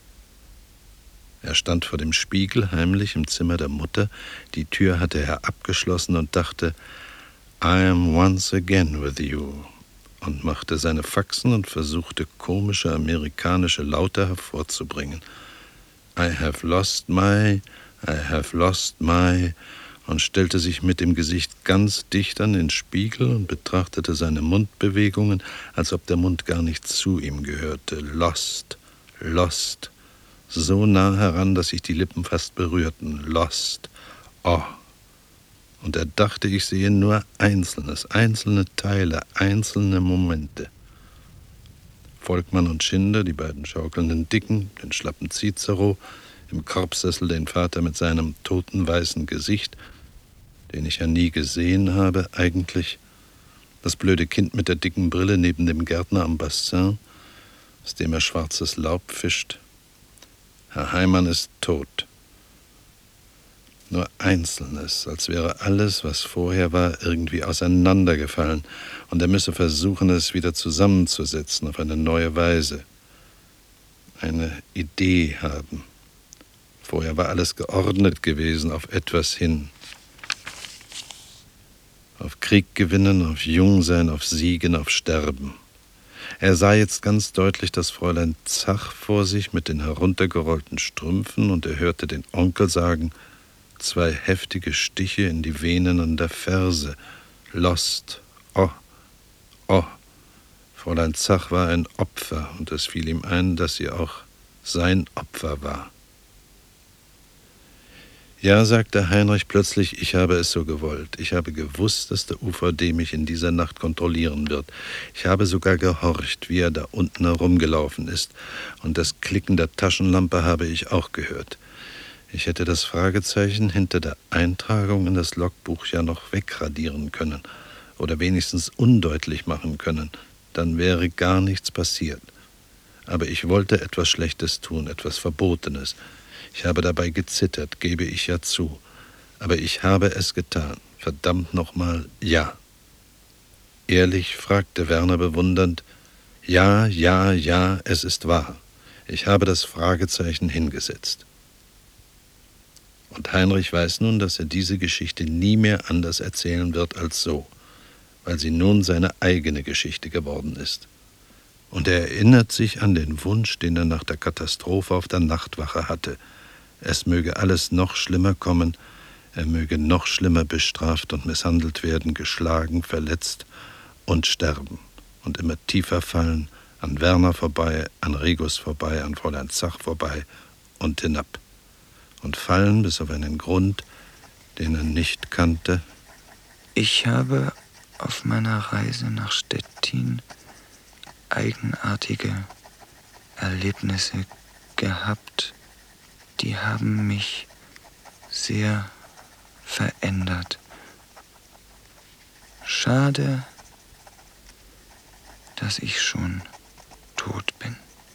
Er stand vor dem Spiegel, heimlich im Zimmer der Mutter. Die Tür hatte er abgeschlossen und dachte, I am once again with you. Und machte seine Faxen und versuchte, komische amerikanische Laute hervorzubringen. I have lost my, I have lost my... und stellte sich mit dem Gesicht ganz dicht an den Spiegel und betrachtete seine Mundbewegungen, als ob der Mund gar nicht zu ihm gehörte. Lost, lost, so nah heran, dass sich die Lippen fast berührten. Lost, oh. Und er dachte, ich sehe nur Einzelnes, einzelne Teile, einzelne Momente. Volkmann und Schinder, die beiden schaukelnden Dicken, den schlappen Cicero, im Korbsessel den Vater mit seinem toten weißen Gesicht, den ich ja nie gesehen habe, eigentlich das blöde Kind mit der dicken Brille neben dem Gärtner am Bassin, aus dem er schwarzes Laub fischt. Herr Heimann ist tot. Nur Einzelnes, als wäre alles, was vorher war, irgendwie auseinandergefallen und er müsse versuchen, es wieder zusammenzusetzen auf eine neue Weise. Eine Idee haben. Vorher war alles geordnet gewesen, auf etwas hin. Auf Krieg gewinnen, auf Jungsein, auf Siegen, auf Sterben. Er sah jetzt ganz deutlich das Fräulein Zach vor sich mit den heruntergerollten Strümpfen und er hörte den Onkel sagen, zwei heftige Stiche in die Venen an der Ferse. Lost, oh, oh. Fräulein Zach war ein Opfer und es fiel ihm ein, dass sie auch sein Opfer war. Ja, sagte Heinrich plötzlich, ich habe es so gewollt. Ich habe gewusst, dass der U V D mich in dieser Nacht kontrollieren wird. Ich habe sogar gehorcht, wie er da unten herumgelaufen ist. Und das Klicken der Taschenlampe habe ich auch gehört. Ich hätte das Fragezeichen hinter der Eintragung in das Logbuch ja noch wegradieren können. Oder wenigstens undeutlich machen können. Dann wäre gar nichts passiert. Aber ich wollte etwas Schlechtes tun, etwas Verbotenes. Ich habe dabei gezittert, gebe ich ja zu. Aber ich habe es getan. Verdammt nochmal, ja. Ehrlich, fragte Werner bewundernd. Ja, ja, ja, es ist wahr. Ich habe das Fragezeichen hingesetzt. Und Heinrich weiß nun, dass er diese Geschichte nie mehr anders erzählen wird als so, weil sie nun seine eigene Geschichte geworden ist. Und er erinnert sich an den Wunsch, den er nach der Katastrophe auf der Nachtwache hatte. Es möge alles noch schlimmer kommen, er möge noch schlimmer bestraft und misshandelt werden, geschlagen, verletzt und sterben. Und immer tiefer fallen, an Werner vorbei, an Regus vorbei, an Fräulein Zach vorbei und hinab. Und fallen bis auf einen Grund, den er nicht kannte. Ich habe auf meiner Reise nach Stettin eigenartige Erlebnisse gehabt, die haben mich sehr verändert. Schade, dass ich schon tot bin.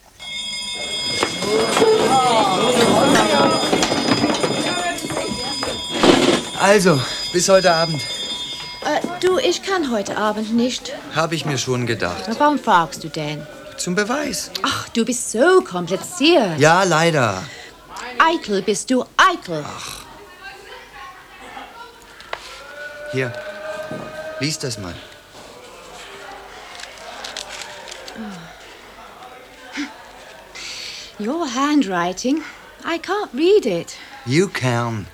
Also, bis heute Abend. Äh, du, ich kann heute Abend nicht. Habe ich mir schon gedacht. Warum fragst du denn? Zum Beweis. Ach, du bist so kompliziert. Ja, leider. Eitel bist du, eitel. Ach. Hier, lies das mal. Your handwriting, I can't read it. You can.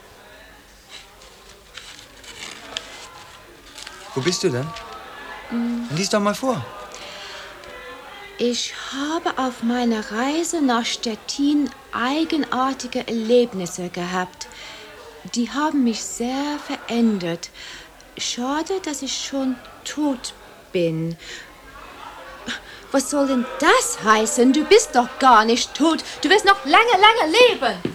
Wo bist du denn? Hm. Lies doch mal vor. Ich habe auf meiner Reise nach Stettin eigenartige Erlebnisse gehabt. Die haben mich sehr verändert. Schade, dass ich schon tot bin. Was soll denn das heißen? Du bist doch gar nicht tot. Du wirst noch lange, lange leben.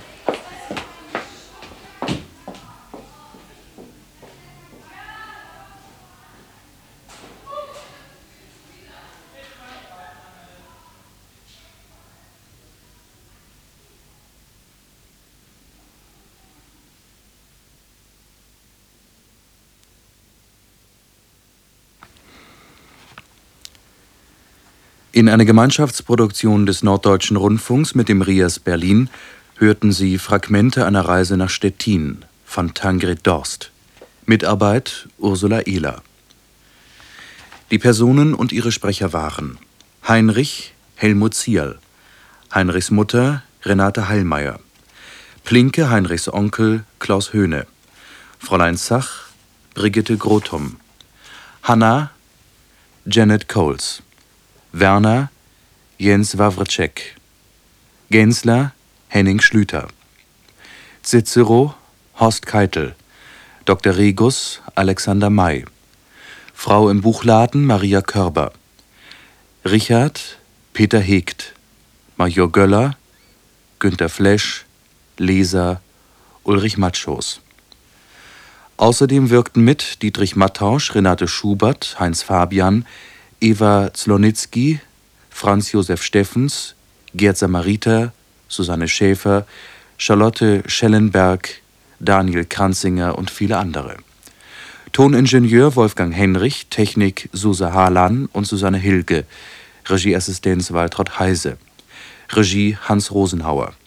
In einer Gemeinschaftsproduktion des Norddeutschen Rundfunks mit dem RIAS Berlin hörten Sie Fragmente einer Reise nach Stettin von Tangred Dorst. Mitarbeit Ursula Ehler. Die Personen und ihre Sprecher waren Heinrich Helmut Zierl, Heinrichs Mutter Renate Heilmeier, Plinke Heinrichs Onkel Klaus Höhne, Fräulein Zach Brigitte Grothum, Hanna Janet Coles, Werner Jens Wawrczyk, Gensler Henning Schlüter, Cicero Horst Keitel, Doktor Regus Alexander May, Frau im Buchladen Maria Körber, Richard Peter Hegt, Major Göller Günter Flesch, Leser Ulrich Matschos. Außerdem wirkten mit Dietrich Mattausch, Renate Schubert, Heinz Fabian, Eva Zlonitzky, Franz Josef Steffens, Gerd Samariter, Susanne Schäfer, Charlotte Schellenberg, Daniel Kranzinger und viele andere. Toningenieur Wolfgang Henrich, Technik Susa Harlan und Susanne Hilge, Regieassistenz Waltraud Heise, Regie Hans Rosenhauer.